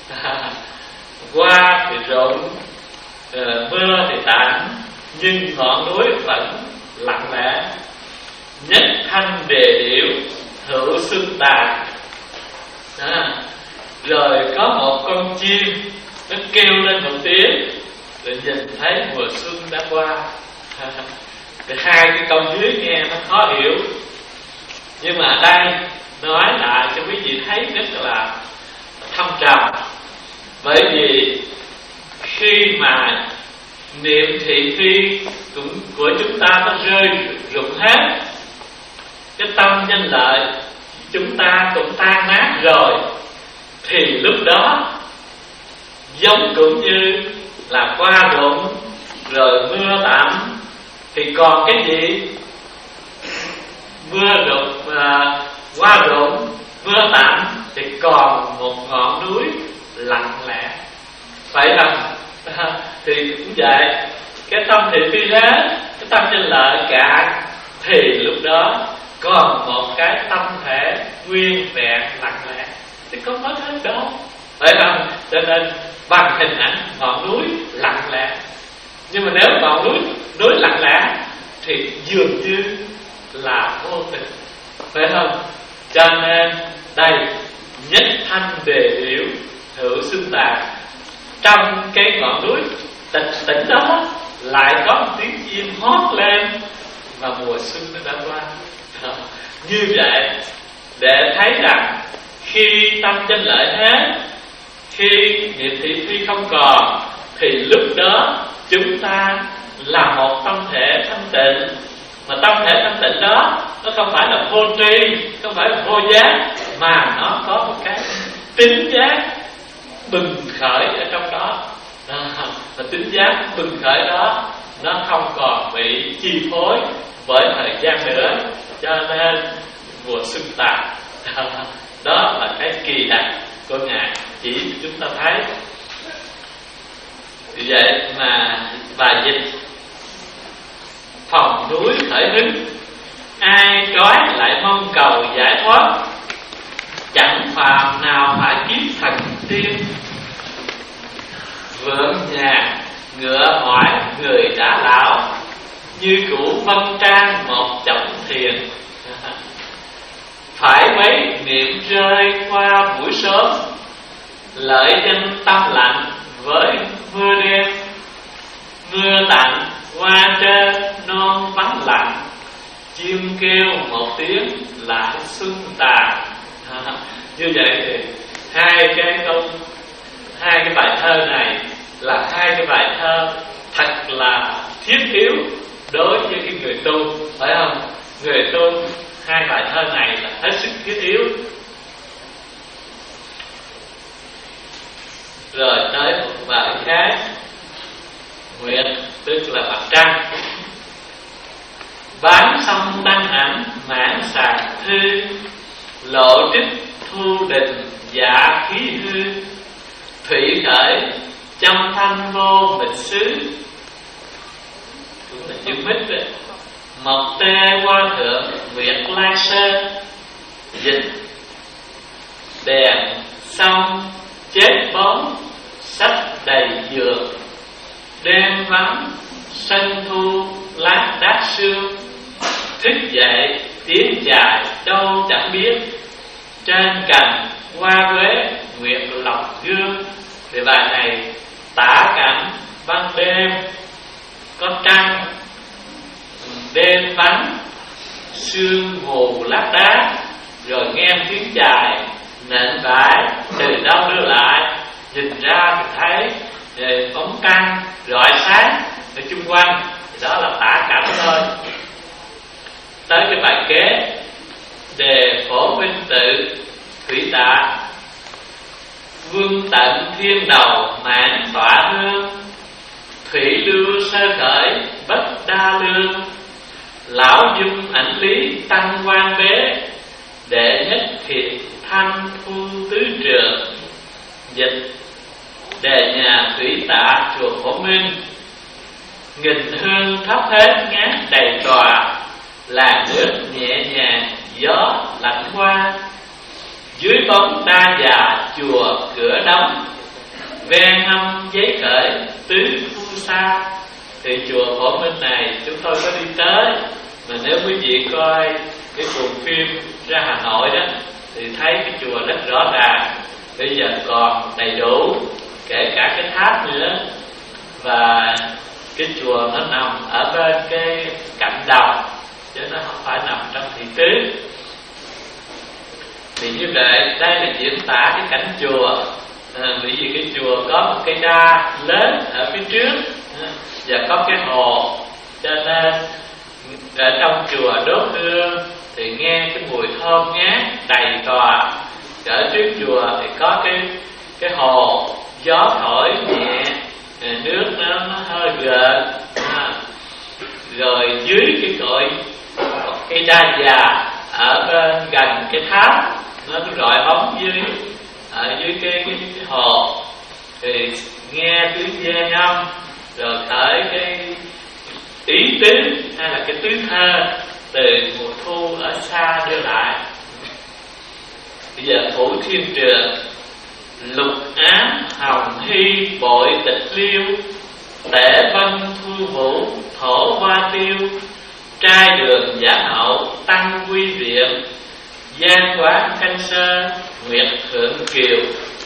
Hoa thì rụng, mưa thì tạnh, nhưng ngọn núi vẫn lặng lẽ. Nhất thanh đề điệu hữu xuân tàn. À, rồi có một con chim nó kêu lên một tiếng, rồi nhìn thấy mùa xuân đã qua. Thì hai cái câu dưới nghe nó khó hiểu, nhưng mà đây nói lại cho quý vị thấy rất là thâm trầm. Bởi vì khi mà niệm thị phi cũng của chúng ta nó rơi rụng hết, cái tâm danh lợi chúng ta cũng tan nát rồi, thì lúc đó giống cũng như là hoa rụng rồi mưa tạnh, thì còn cái gì? Mưa rụng, à, hoa rụng, mưa tạnh, thì còn một ngọn núi lặng lẽ, phải không? Thì cũng vậy, cái tâm thị phi hết, cái tâm danh lợi cạn, thì lúc đó còn một cái tâm thể nguyên vẹn lặng lẽ, thì có mất hết đó, phải không? Cho nên bằng hình ảnh ngọn núi lặng lẽ. Nhưng mà nếu ngọn núi núi lặng lẽ thì dường như là vô tình, phải không? Cho nên đây nhất thanh đề điệu hữu xuân tàn, trong cái ngọn núi tịch tỉnh đó lại có một tiếng chim hót lên, và mùa xuân nó đã qua. Như vậy để thấy rằng khi tâm danh lợi hết, khi niệm thị phi không còn, thì lúc đó chúng ta là một tâm thể thanh tịnh. Mà tâm thể thanh tịnh đó nó không phải là vô tri, không phải là vô giác, mà nó có một cái tính giác bừng khởi ở trong đó. Và tính giác bừng khởi đó nó không còn bị chi phối bởi thời gian nữa, cho nên mùa xuân tàn. Đó là cái kỳ đặc của Ngài chỉ chúng ta thấy. Vì vậy mà bài dịch phòng núi khởi hứng, ai trói lại mong cầu giải thoát, chẳng phàm nào phải kiếp thần tiên. Vượng nhà ngựa hỏi người đã lão, như cũ vân trang một chổng thiền. Phải mấy niệm rơi qua buổi sớm, lợi danh tâm lạnh với mưa đêm. Mưa tạnh hoa trên non vắng lặng, chim kêu một tiếng lại xuân tàn. Như vậy thì hai cái câu, hai cái bài thơ này là hai cái bài thơ thật là thiết yếu đối với cái người tu, phải không? Người tu, hai bài thơ này là hết sức thiết yếu. Rồi tới một bài khác, nguyệt tức là mặt trăng. Bán xong đăng ảnh mãn sàng thư, lộ trích thu đình giả khí hư. Thủy khởi trăm thanh vô mịch xứ, cũng là chữ mít đấy. Mộc tê hoa thượng nguyệt lai sơn, dịch đèn xong chết bóng sách đầy giường. Đêm vắng sân thu lát đát sương, thức dậy tiếng dài đâu chẳng biết. Trên cành hoa quế nguyệt lọc gương. Thì bài này tả cảnh ban đêm có trăng, đêm vắng sương mù lác đác, rồi nghe tiếng chài nện vải từ đâu đưa lại, nhìn ra thì thấy bóng trăng rọi sáng ở chung quanh. Đó là tả cảnh thôi. Tới cái bài kế đề phổ minh tự, Tạ. Vương tận thiên đầu mãn tỏa hương, thủy lưu sơ khởi bất đa lương. Lão dung ảnh lý tăng quan bế, đệ nhất thiệt thanh thu tứ trường. Dịch: đề nhà Thủy Tạ chùa Phổ Minh, nghìn hương thắp hết ngát đầy tòa. Làn nước nhẹ nhàng gió lạnh qua, dưới bóng đa già chùa cửa đóng. Ven hông giấy khởi tứ thu xa. Thì chùa Phổ Minh này chúng tôi có đi tới, mà nếu quý vị coi cái cuộn phim ra Hà Nội đó thì thấy cái chùa rất rõ ràng. Bây giờ còn đầy đủ, kể cả cái tháp nữa. Và cái chùa nó nằm ở bên cái cạnh đồng, chứ nó không phải nằm trong thị trấn. Thì như vậy đây là diễn tả cái cảnh chùa. À, bởi vì cái chùa có một cây đa lớn ở phía trước, à, và có cái hồ, cho nên ở trong chùa đốt hương thì nghe cái mùi thơm ngát đầy tòa. Ở trước chùa thì có cái cái hồ, gió thổi nhẹ, nước nó, nó hơi gợn. À, rồi dưới cái cội cây đa già ở bên gần cái tháp, nó cứ rọi bóng dưới ở dưới cái, cái, cái hồ, thì nghe tiếng ve ngâm, rồi khởi cái ý tứ hay là cái tiếng thơ từ mùa thu ở xa đưa lại. Bây giờ Phủ Thiên Trường, lục ám hồng hy bội tịch liêu, tể vân thu vũ thổ hoa tiêu. Trai đường giả hậu tăng quy viện, gian quán canh sơ nguyệt thượng kiều.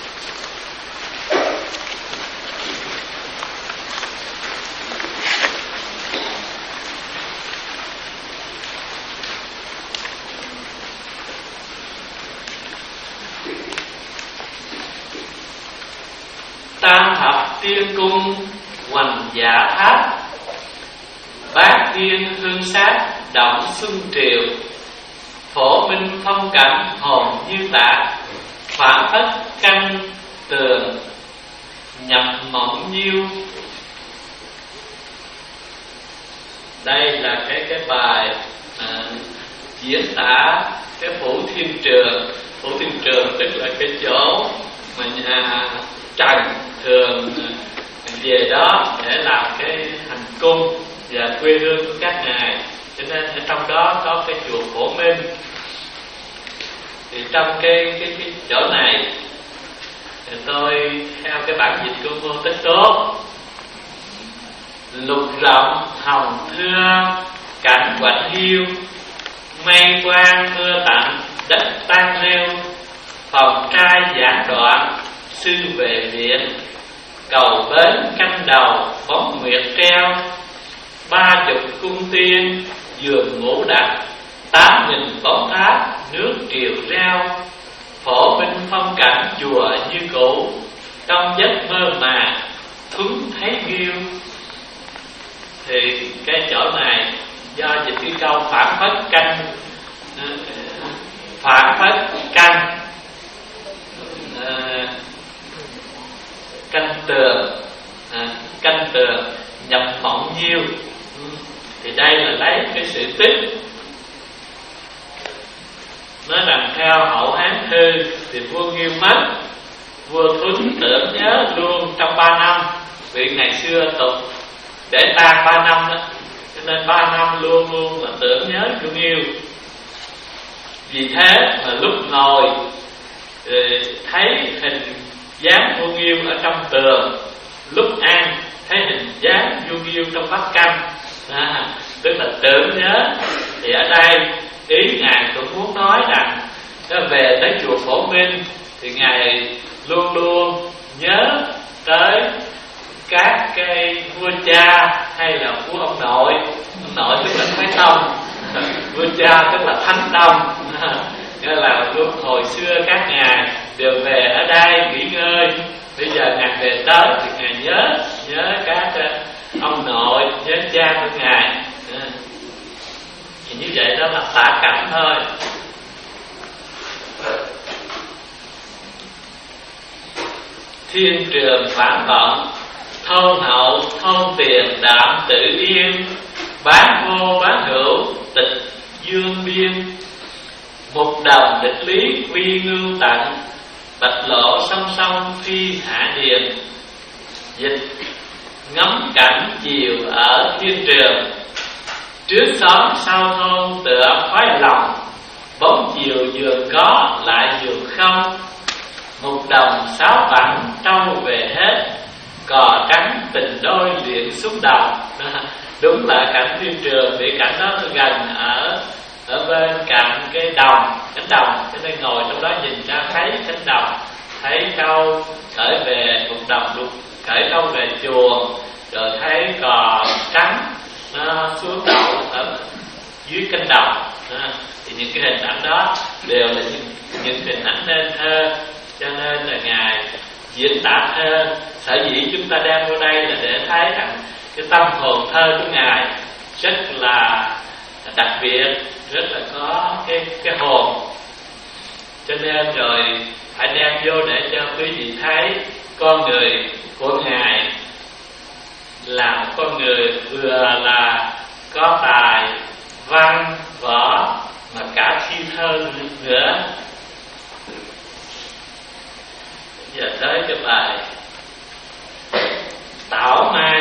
Tam thập tiên cung hoành dạ tháp, bát thiên hương sát động xuân triều. Phổ minh phong cảnh hồn như tạ, phản phất canh tường nhập mộng nhiêu. Đây là cái cái bài à, diễn tả cái Phủ Thiên Trường. Phủ Thiên Trường tức là cái chỗ mà nhà Trần thường về đó để làm cái hành cung và quê hương của các ngài, cho nên ở trong đó có cái chùa Phổ Minh. Thì trong cái cái, cái chỗ này thì tôi theo cái bản dịch của Ngô Tất Tốt: lục rộng hồng thưa cảnh quạnh hiu, mây quang mưa tạnh đất tan rêu. Phòng trai giảng đoạn sư về viện, cầu bến canh đầu bóng nguyệt treo. Ba chục cung tiên giường ngủ đặt, tám nghìn bóng tháp nước triều reo. Phổ minh phong cảnh chùa như cũ, trong giấc mơ màng thuấn thấy nghiêu. Thì cái chỗ này do dịch cái câu phản phất canh, phản phất canh canh tường, canh tường nhập mộng nhiêu. Thì đây là lấy cái sự tích. Nói rằng theo Hậu Hán Thư thì vua Nghiêu mất, vua Thuấn tưởng nhớ luôn trong ba năm. Vì ngày xưa tục để tang ba năm đó, cho nên ba năm luôn luôn là tưởng nhớ vua Nghiêu. Vì thế mà lúc ngồi thấy hình dáng vua Nghiêu ở trong tường, lúc ăn thấy hình dáng vua Nghiêu trong bát canh, à, tức là tưởng nhớ. Thì ở đây ý ngài cũng muốn nói rằng về tới chùa Phổ Minh thì ngài luôn luôn nhớ tới các cái vua cha hay là vua ông nội. Ông nội tức là Thái Tông, vua cha tức là Thánh Tông. Nghĩa là lúc hồi xưa các ngài đều về ở đây nghỉ ngơi. Bây giờ ngài về tới thì ngài nhớ nhớ các ông nội, nhớ cha của ngài. Thì như vậy đó là tả cảnh thôi. thiên trường phản vọng, thôn hậu thôn tiền đạm tự yên, bán vô bán hữu tịch dương biên. Một đồng địch lý quy ngưu tận, bạch lộ song song phi hạ điền. Dịch: ngắm cảnh chiều ở thiên trường, trước xóm sau thôn tựa khoái lòng, bóng chiều vừa có lại vừa không. Một đồng sáu vạn trâu về hết, cò trắng tình đôi luyện xuống đồng. Đúng là cảnh thiên trường, vì cảnh đó nó gần ở ở bên cạnh cái đồng, cánh đồng, cho nên ngồi trong đó nhìn ra thấy cánh đồng, thấy trâu khởi về một đồng đục, khởi trâu về chùa, rồi thấy cò trắng nó xuống đậu ở dưới cánh đồng. À, thì những cái hình ảnh đó đều là những, những hình ảnh nên thơ, cho nên là Ngài diễn tả thơ. Sở dĩ chúng ta đem vô đây là để thấy rằng cái tâm hồn thơ của Ngài rất là đặc biệt, rất là có cái cái hồn, cho nên rồi phải đem vô để cho quý vị thấy con người của Ngài là con người vừa là có tài văn võ mà cả thi thơ nữa. Giờ tới cái bài Tảo Mai.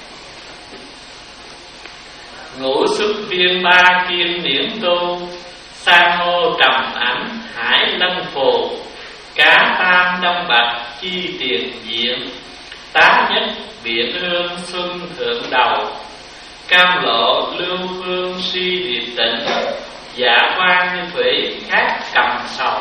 Ngũ xuất viên ba kim điển tu, san hô trầm ảnh hải lân phù. Cá tam đông bạch chi tiền diện, tá nhất biển hương xuân thượng đầu. Cam lộ lưu phương suy điệp tịnh, dạ quan như thủy khác cầm sầu.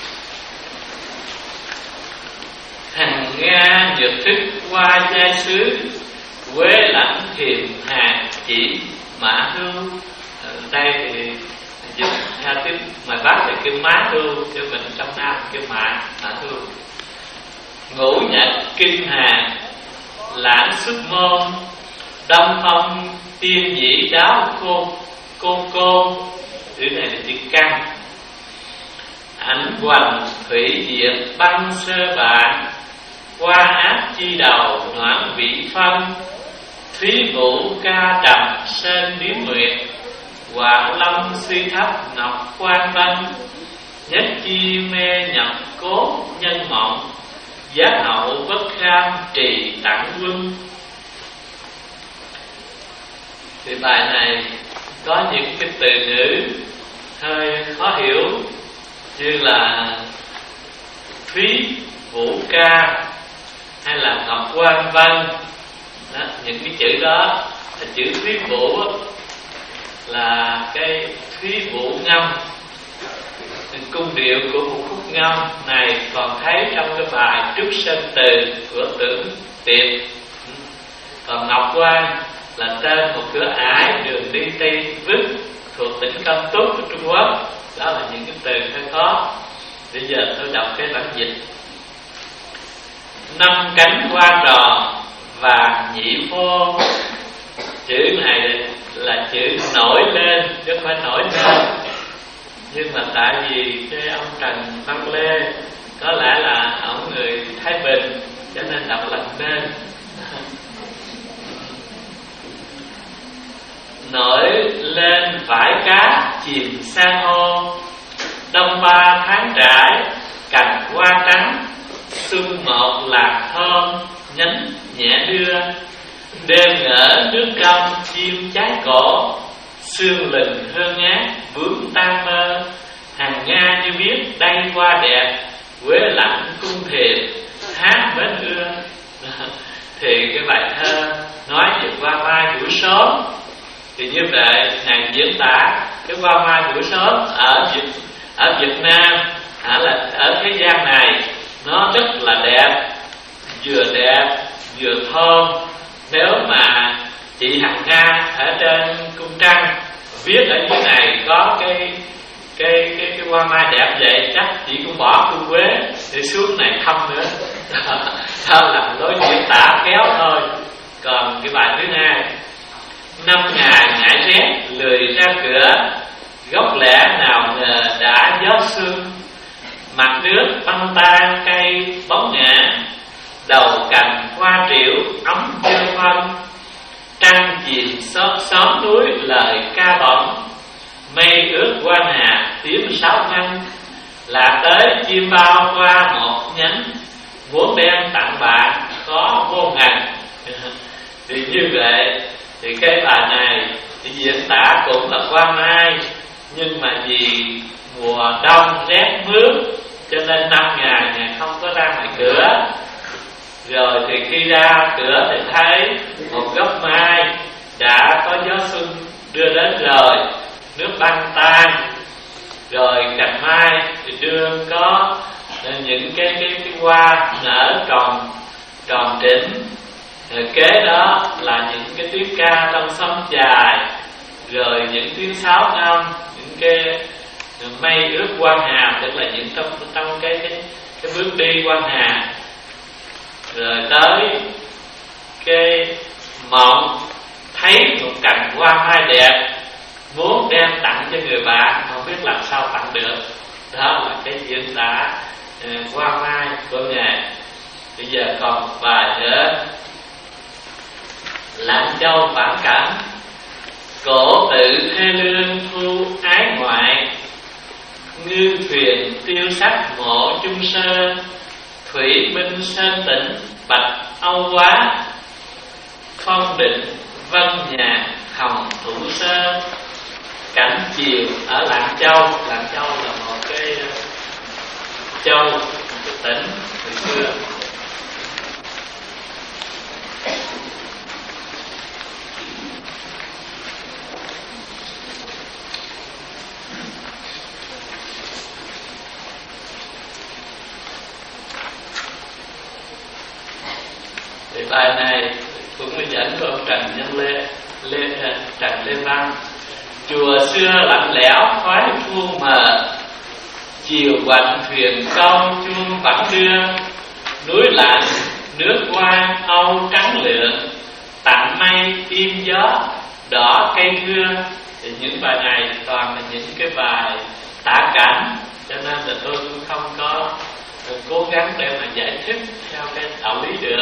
Hằng Nga nhược thức qua giai xứ, quế lãnh thiềm hàng chỉ mã hưu. Ở đây thì dịch theo tiếng ngoài Bắc thì kêu má hưu, cho mình trong Nam kêu mã mã hưu. Ngũ nhật kinh hàng lãng xuất môn, đông phong tiên dĩ đáo côn côn côn. Chữ này là chữ căn. Ảnh hoành thủy diệt băng sơ bạn, qua áp chi đầu noãn vị phân. Thúy vũ ca trầm sơn điếm nguyệt, Quả lâm suy thấp ngọc quan vân. Nhất chi mê nhập cốt nhân mộng, Giá hậu bất kham trì tặng quân. Thì bài này có những cái từ ngữ hơi khó hiểu, như là Thúy Vũ Ca hay là Ngọc Quan Vân. Đó, những cái chữ đó là chữ Thúy Vũ là cái Thúy Vũ ngâm. Cung điệu của một khúc ngâm này còn thấy trong cái bài Trúc Sơn Từ của Tưởng Tiệp. Còn Ngọc Quan là tên một cửa ải đường đi Tây Vức thuộc tỉnh Cam Túc của Trung Quốc. Đó là những cái từ hơi khó. Bây giờ tôi đọc cái bản dịch. Năm cánh hoa tròn vàng nhị phô. Chữ này là chữ nổi lên chứ không phải nổi lên. Nhưng mà tại vì cái ông Trần Văn Lê có lẽ là ông người Thái Bình, cho nên đọc là nên. Nổi lên vải cá chìm san hô, đông ba tháng trải cành hoa trắng. Xuân một lạc thơm nhánh nhẹ đưa, đêm ngỡ nước trong chim trái cổ. Sương lình hương ngát vướng tan mơ, hàng Nga như biết đây hoa đẹp. Quế lạnh cung thiệp hát bến ưa. Thì cái bài thơ nói về hoa mai buổi sớm. Thì như vậy Ngài diễn tả cái hoa mai buổi sớm ở Việt, ở Việt Nam hả, là ở thế gian này nó rất là đẹp, vừa đẹp vừa thơm. Nếu mà chị Hằng Nga ở trên cung trăng viết ở dưới này có cái cái cái cái hoa mai đẹp vậy, chắc chị cũng bỏ cung quế để xuống này thăm nữa. Đó là lối diễn tả kéo thôi. Còn cái bài thứ hai, năm ngày ngại rét lười ra cửa, gốc lẻ nào ngờ đã gió sương. Mặt nước băng tan cây bóng ngã, đầu cành hoa triệu ống dơ phân, trăng chìm xóm xóm núi lời ca bổng, mây ướt qua hà tiếng sáo ngân, là tới chim bao qua một nhánh, muốn đem tặng bạn có vô ngần. Thì như vậy thì cái bài này thì diễn tả cũng là qua mai, nhưng mà vì mùa đông rét mướt cho nên năm ngày ngày không có ra ngoài cửa. Rồi thì khi ra cửa thì thấy một gốc mai đã có gió xuân đưa đến rồi, nước băng tan, rồi cành mai thì đương có những cái cái cái hoa nở tròn tròn trĩnh. Rồi kế đó là những cái tiếng ca trong xóm chài, rồi những tiếng sáo ngâm, những cái mây ướt qua hà, tức là những trong trong cái cái cái bước đi qua hà. Rồi tới cái mộng thấy một cành hoa mai đẹp, muốn đem tặng cho người bạn, không biết làm sao tặng được. Đó là cái diễn tả uh, hoa mai của Ngài. Bây giờ còn một bài nữa. Lạng Châu phản cảnh, cổ tự thê lương thu ái ngoại, ngư thuyền tiêu sắc mộ chung sơ, thủy minh sơn tỉnh bạch âu quá, phong định vân nhạc hồng thủ sơ. Cảnh chiều ở Lạng Châu. Lạng Châu là một cái châu, một cái tỉnh hồi xưa. Thì bài này cũng dẫn của ông Trần Nhân Lê, Lê Trần Lê Văn. Chùa xưa lạnh lẽo khói thu mờ, chiều quạnh thuyền câu chuông vẫn đưa, núi lạnh nước qua âu trắng lượng, tặng mây im gió đỏ cây thưa. Thì những bài này toàn là những cái bài tả cảnh, cho nên là tôi cũng không có cố gắng để mà giải thích theo cái đạo lý được.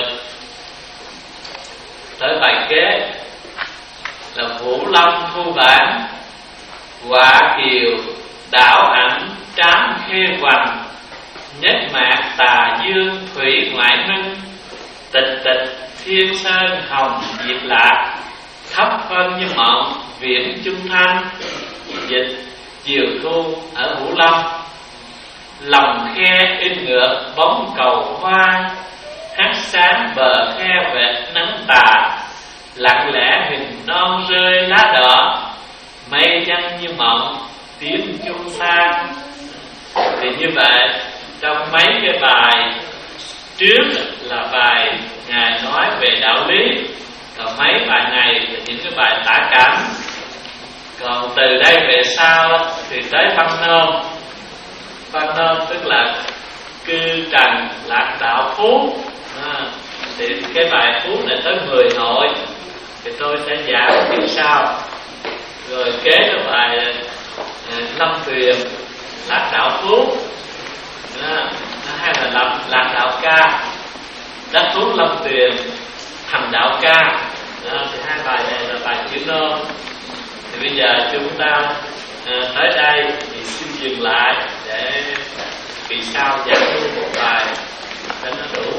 Tới bài kế là Vũ Long thu bản, quả kiều đảo ảnh trám khê hoành, nhất mạc tà dương thủy ngoại minh, tịch tịch thiên sơn hồng diệp lạc, thấp phân như mộng viễn trung thanh. Dịch chiều thu ở Vũ Long, lòng khe in ngược bóng cầu hoa, hát sáng bờ khe vệt nắng tà, lặng lẽ hình non rơi lá đỏ, mây nhăn như mộng tiếng chuông xa. Thì như vậy trong mấy cái bài trước là bài Ngài nói về đạo lý, còn mấy bài này là những cái bài tả cảnh. Còn từ đây về sau thì tới Văn Nôm. Văn Nôm tức là cư trần lạc đạo phú. À, thì cái bài phú này tới mười hội, thì tôi sẽ giảng tiếp sau. Rồi kế cái bài à, Lâm Tuyền lạc đạo phú, à, hay là lạc, lạc đạo ca, đất phú Lâm Tuyền thành đạo ca. À, thì hai bài này là bài chữ nôm. Thì bây giờ chúng ta à, tới đây thì xin dừng lại để kỳ sau giảng luôn một bài cho nó đủ.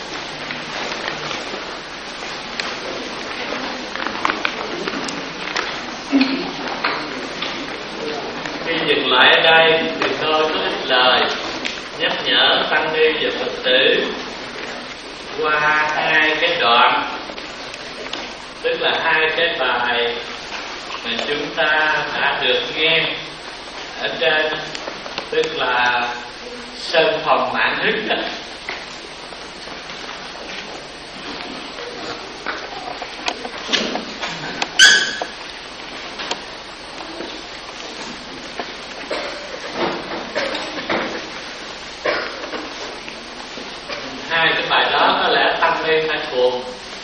Khi dừng lại ở đây thì tôi có ít lời nhắc nhở tăng ni và Phật tử qua hai cái đoạn, tức là hai cái bài mà chúng ta đã được nghe ở trên, tức là Sơn Phòng Mạng Hức đó. Hai cái bài đó có lẽ tăng ni phải thuộc,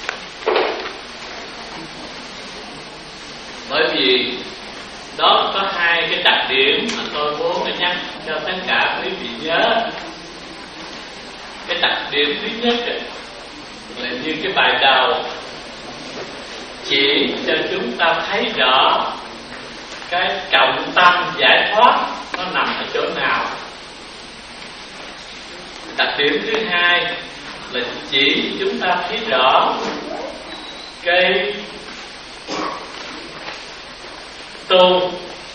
bởi vì đó có hai cái đặc điểm mà tôi muốn nhắc cho tất cả quý vị nhớ. Cái đặc điểm thứ nhất là như cái bài đầu chỉ cho chúng ta thấy rõ cái trọng tâm giải thoát nó nằm ở chỗ nào. Đặc điểm thứ hai là chỉ chúng ta thấy rõ cái tu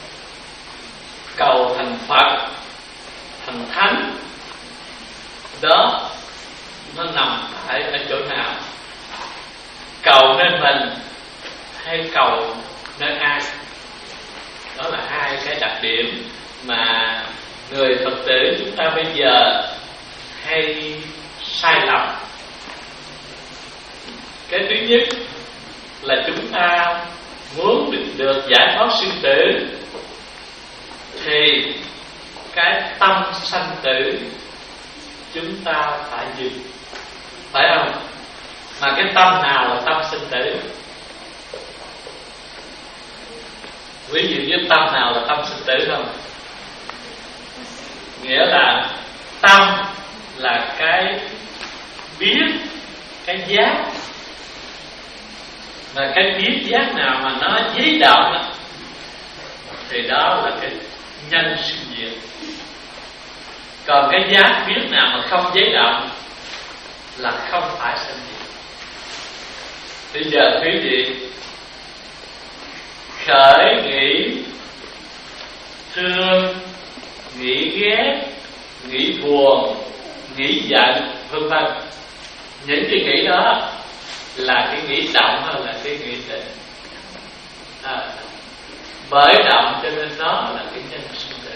cầu thành Phật, thành Thánh đó nó nằm tại ở chỗ nào, cầu nên mình hay cầu nên ai. Đó là hai cái đặc điểm mà người Phật tử chúng ta bây giờ hay sai lầm. Cái thứ nhất là chúng ta muốn được, được giải thoát sinh tử thì cái tâm sanh tử chúng ta phải dừng, phải không? Mà cái tâm nào là tâm sinh tử? Ví dụ như tâm nào là tâm sinh tử không? Nghĩa là tâm là cái biết, cái giác. Mà cái biết giác nào mà nó giấy động đó, thì đó là cái nhân sinh diệt. Còn cái giác biết nào mà không giấy động là không phải sinh diệt. Bây giờ quý vị khởi nghĩ thương, nghĩ ghét, nghĩ buồn, nghĩ giận, vân vân. Những cái nghĩ đó là cái nghĩ động hay là cái nghĩ tịnh? À, bởi động cho nên đó là cái nhân sinh tử.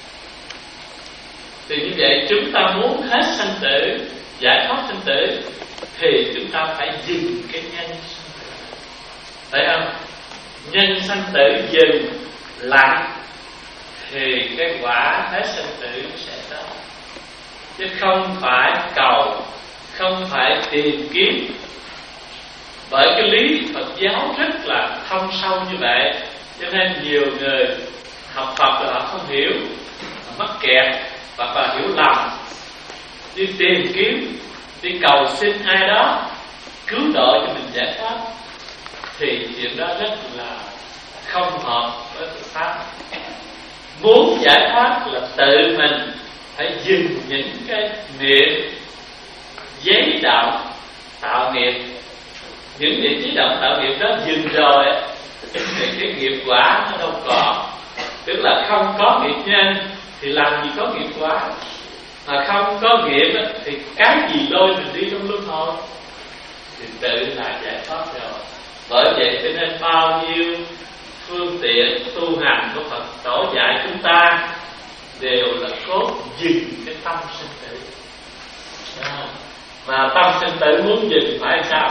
Thì như vậy chúng ta muốn hết sanh tử, giải thoát sanh tử, thì chúng ta phải dừng cái nhân sinh tử, phải không? Nhân sanh tử dừng lặng thì cái quả hết sanh tử sẽ tới. Chứ không phải cầu, không phải tìm kiếm. Bởi cái lý Phật giáo rất là thâm sâu như vậy, cho nên nhiều người học Phật là họ không hiểu, họ mắc kẹt hoặc là hiểu lầm, đi tìm kiếm, đi cầu xin ai đó cứu độ cho mình giải thoát, thì chuyện đó rất là không hợp với Phật pháp. Muốn giải thoát là tự mình phải dừng những cái niệm giấy động tạo nghiệp. Những niệm giấy động tạo nghiệp đó dừng rồi thì cái nghiệp quả nó đâu còn. Tức là không có nghiệp nhân thì làm gì có nghiệp quả. Mà không có nghiệp thì cái gì lôi mình đi trong luân hồi thì tự là giải thoát rồi. Bởi vậy cho nên bao nhiêu phương tiện tu hành của Phật tổ dạy chúng ta đều là cốt dừng cái tâm sinh tử. À, mà tâm sinh tử muốn dừng phải sao?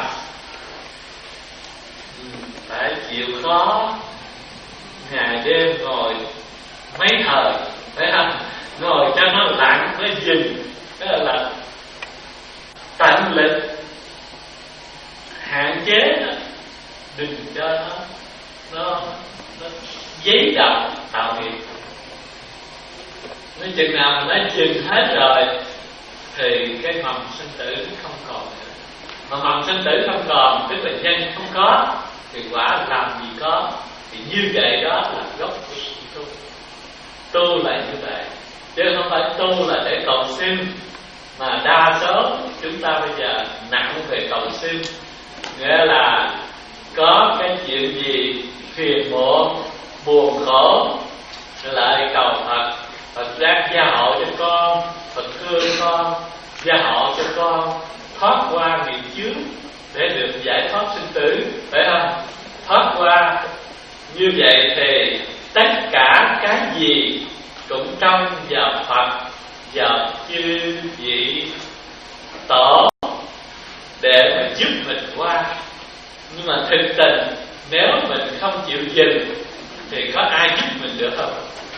Phải chịu khó ngày đêm ngồi mấy thời, phải không? Ngồi cho nó lặng mới dừng. Đó là tận lực hạn chế đó, đừng cho nó nó, nó giấy động tạo nghiệp. Nói chừng nào nó dừng hết rồi thì cái mầm sinh tử không còn nữa. Mà mầm sinh tử không còn tức là nhân không có thì quả làm gì có. Thì như vậy đó là gốc của sự tu. Tu là như vậy, chứ không phải tu là để cầu xin. Mà đa số chúng ta bây giờ nặng về cầu xin, nghĩa là có cái chuyện gì phiền muộn, buồn khổ lại cầu Phật, Phật giác gia hộ cho con, Phật thương con, gia hộ cho con thoát qua nghiệp chướng để được giải thoát sinh tử, phải không? Thoát qua như vậy thì tất cả cái gì cũng trông vào Phật, vào chư vị tổ để mà giúp mình qua. Nhưng mà thực tình nếu mình không chịu dừng thì có ai giúp mình được không?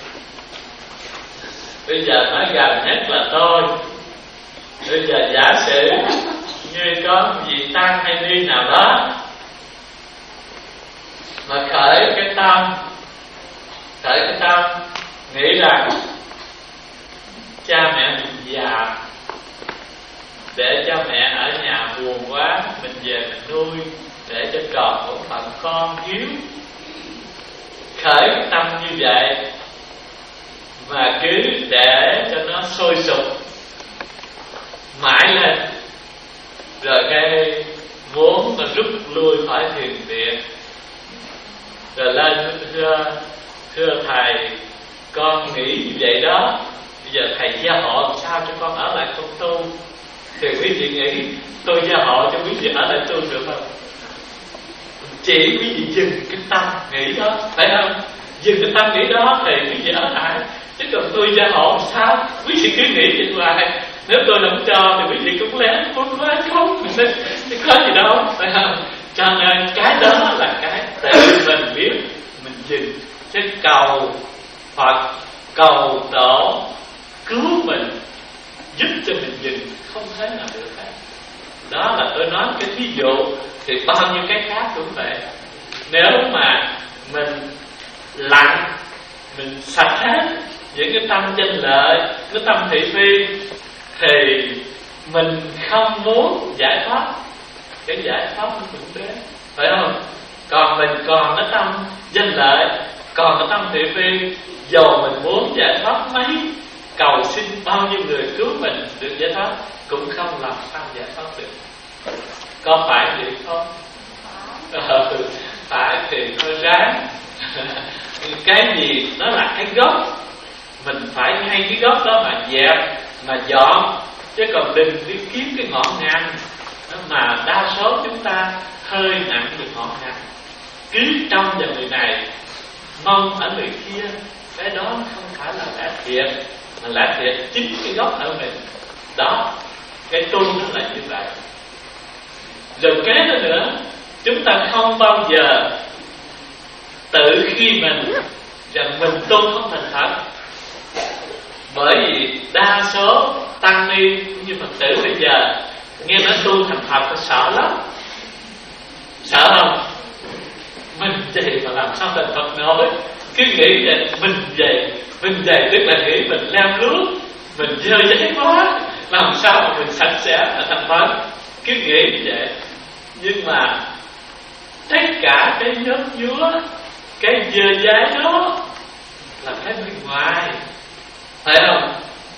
Bây giờ nói gần nhất là tôi. Bây giờ giả sử như có vị tăng hay ni nào đó mà khởi cái tâm, khởi cái tâm nghĩ rằng cha mẹ mình già, để cho mẹ ở nhà buồn quá mình về mình nuôi để cho tròn bổn phận con hiếu. Khởi tâm như vậy mà cứ để cho nó sôi sục mãi lên, rồi cái muốn mà rút lui khỏi thiền viện, rồi lên thưa thưa thầy, con nghĩ như vậy đó, bây giờ thầy gia hộ làm sao cho con ở lại con tu? Thì quý vị nghĩ tôi gia hộ cho quý vị ở lại tu được không? Chỉ quý vị dừng cái tâm nghĩ đó, phải không? Dừng cái tâm nghĩ đó thì quý vị ở lại. Chứ còn tôi gia hộ làm sao? Quý vị cứ nghĩ vậy hoài. Nếu tôi không cho thì quý vị cũng lén muốn quá không? Chứ có gì đâu, phải không? Cho nên cái đó là cái tự mình biết mình dừng. Chứ cầu Phật, cầu Tổ cứu mình, giúp cho mình dừng, không thể nào được hết. Đó là tôi nói cái ví dụ. Thì bao nhiêu cái khác cũng vậy. Nếu mà mình lặng, mình sạch hết những cái tâm danh lợi, cái tâm thị phi, thì mình không muốn giải thoát, cái giải thoát nó cũng đến, phải không? Còn mình còn cái tâm danh lợi, còn cái tâm thị phi, dù mình muốn giải thoát mấy, cầu xin bao nhiêu người cứu mình được giải thoát, cũng không làm sao giải thoát được. Có phải vậy không? Ờ, phải thì thôi ráng. Cái gì nó là cái gốc, mình phải ngay cái gốc đó mà dẹp, mà dọn, chứ còn đừng đi kiếm cái ngọn ngành. Mà đa số chúng ta hơi nặng về ngọn ngành, cứ trông vào người này mong ở người kia, cái đó không phải là lẽ thiệt, mà lẽ thiệt chính cái gốc ở mình. Đó, cái tu nó là như vậy. Rồi cái đó nữa, chúng ta không bao giờ tự khi mình rằng mình tu không thành thật. Bởi vì đa số tăng ni như Phật tử bây giờ nghe nói tu thành thật phải sợ lắm. Sợ không? Mình vậy mà làm sao thành Phật nổi? Cứ nghĩ vậy, mình vậy, mình vậy tức là nghĩ mình lem luốc, mình dơ giấy quá, làm sao mà mình sạch sẽ là thành Phật? Cứ nghĩ như vậy. Nhưng mà tất cả cái nhớt nhúa, cái dơ giấy đó là cái bên ngoài, phải không?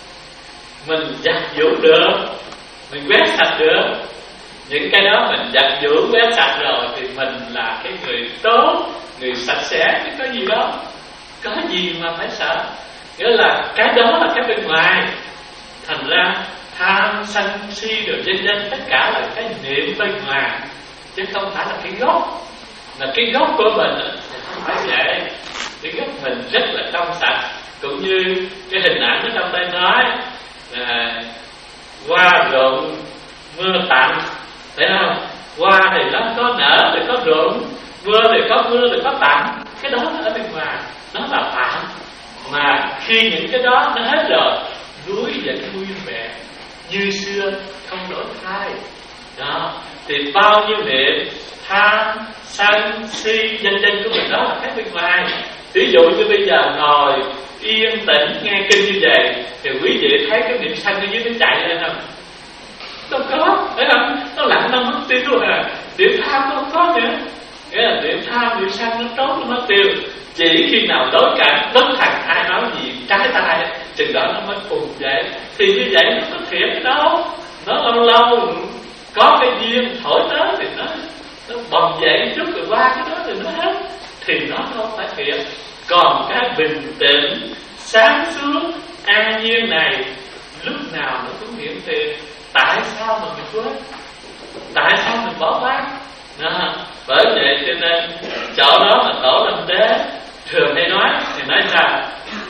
Mình giặt giũ được, mình quét sạch được. Những cái đó mình giặt giũ quét sạch rồi thì mình là cái người tốt, người sạch sẽ, chứ có gì đó. Có gì mà phải sợ. Nghĩa là cái đó là cái bên ngoài. Thành ra tham sân si rồi vân vân, tất cả là cái niệm bên ngoài, chứ không phải là cái gốc. Là cái gốc của mình thì không phải vậy. Cái gốc mình rất là trong sạch. Cũng như cái hình ảnh ở trong đây nói là hoa rụng mưa tạnh, thấy không? Hoa thì nó có nở thì có rụng, mưa thì có mưa thì có tạnh. Cái đó nó ở bên ngoài, nó là tạm. Mà khi những cái đó nó hết rồi, núi vẫn nguyên vẹn như xưa, không đổi thay. Đó, thì bao nhiêu niệm tham sân si danh danh của mình đó là cái bên ngoài. Ví dụ như bây giờ ngồi yên tĩnh nghe kinh như vậy, thì quý vị thấy cái niệm sân ở dưới nó chạy lên không? Đâu có, thấy không? Nó lặng nó mất tiêu rồi à. Niệm tham nó không có nữa. Nghĩa là niệm tham, niệm sân nó trốn nó mất tiêu. Chỉ khi nào đối cảnh, đối thẳng ai nói gì trái tai, chừng đó nó mới cùng vậy. Thì như vậy nó có thiệt đâu. Nó lâu lâu có cái duyên thổi tới thì nó nó bồng dậy chút rồi qua cái đó thì nó hết. Thì nó không phải thiệt. Còn cái bình tĩnh, sáng suốt, an nhiên này lúc nào nó cũng hiện tiền. Tại sao mà mình quên? Tại sao mình bỏ qua? Đó. Bởi vậy cho nên chỗ đó mà Tổ Lâm Tế thường hay nói, thì nói sao?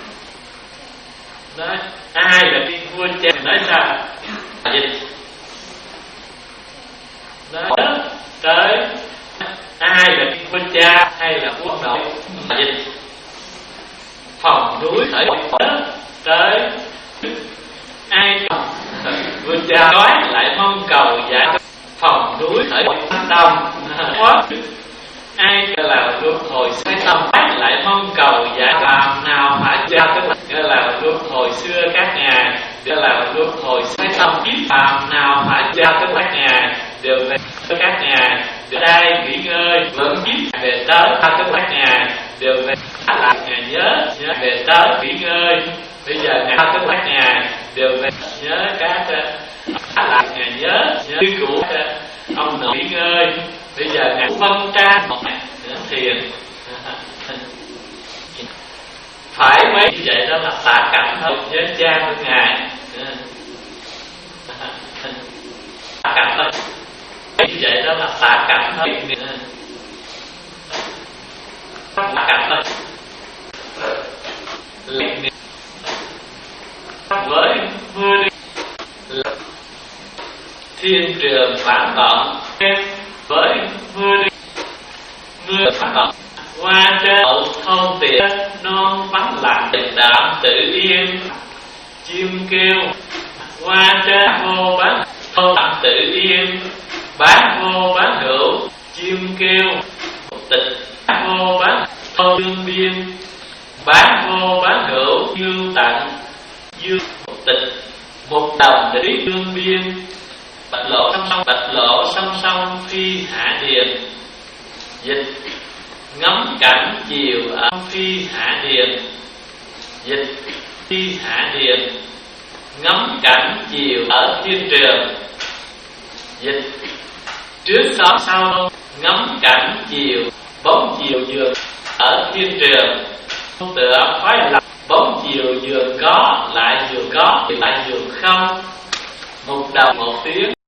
Nói ai là tiên vua cha, nói sao? Dịch. Nói tới ai là tiên vua cha hay là vua nội? Dịch. Phòng núi khởi tới ai cần vua cha nói lại mong cầu giải phòng núi khởi tâm thoát ai là luân hồi sai tâm lại mong cầu giải phàm nào phải cha tức là luân hồi xưa các ngài là luân hồi sai tâm biết phàm nào phải cha tức các ngài đều về các ngài đều đây nghỉ ngơi vẫn biết về tới ba cái các ngài đều về lại ngài nhớ nhớ về tới nghỉ ngơi bây giờ ngài ba cái các ngài đều về nhớ các lại ngài nhớ nhớ của ông nội nghỉ ngơi bây giờ ngài phân trang một thiền phải mấy như vậy đó là xả cảm thôi với cha của ngài xả cảm thôi như vậy đó là xả cảm thôi xả cảm thôi với mưa đi thiên trường phản động với mưa đi mưa phản động qua trên hậu thôn tiện non vắng lặng tình đảm tự yên chim kêu qua trên vô bán thôn lặng tự yên bán vô bán hữu chim kêu tịch bán vô bán thôn dương biên bán vô bán hữu dương tặng dương tịch một đồng để dương biên bạch lộ song song bạch lộ song song phi hạ điền dịch ngắm cảnh chiều ở phi hạ điền dịch phi hạ điền ngắm cảnh chiều ở thiên trường dịch trước xóm sau ngắm cảnh chiều bóng chiều dường ở thiên trường tựa khoái lạc bóng chiều vừa có lại vừa có lại vừa không một đồng một tiếng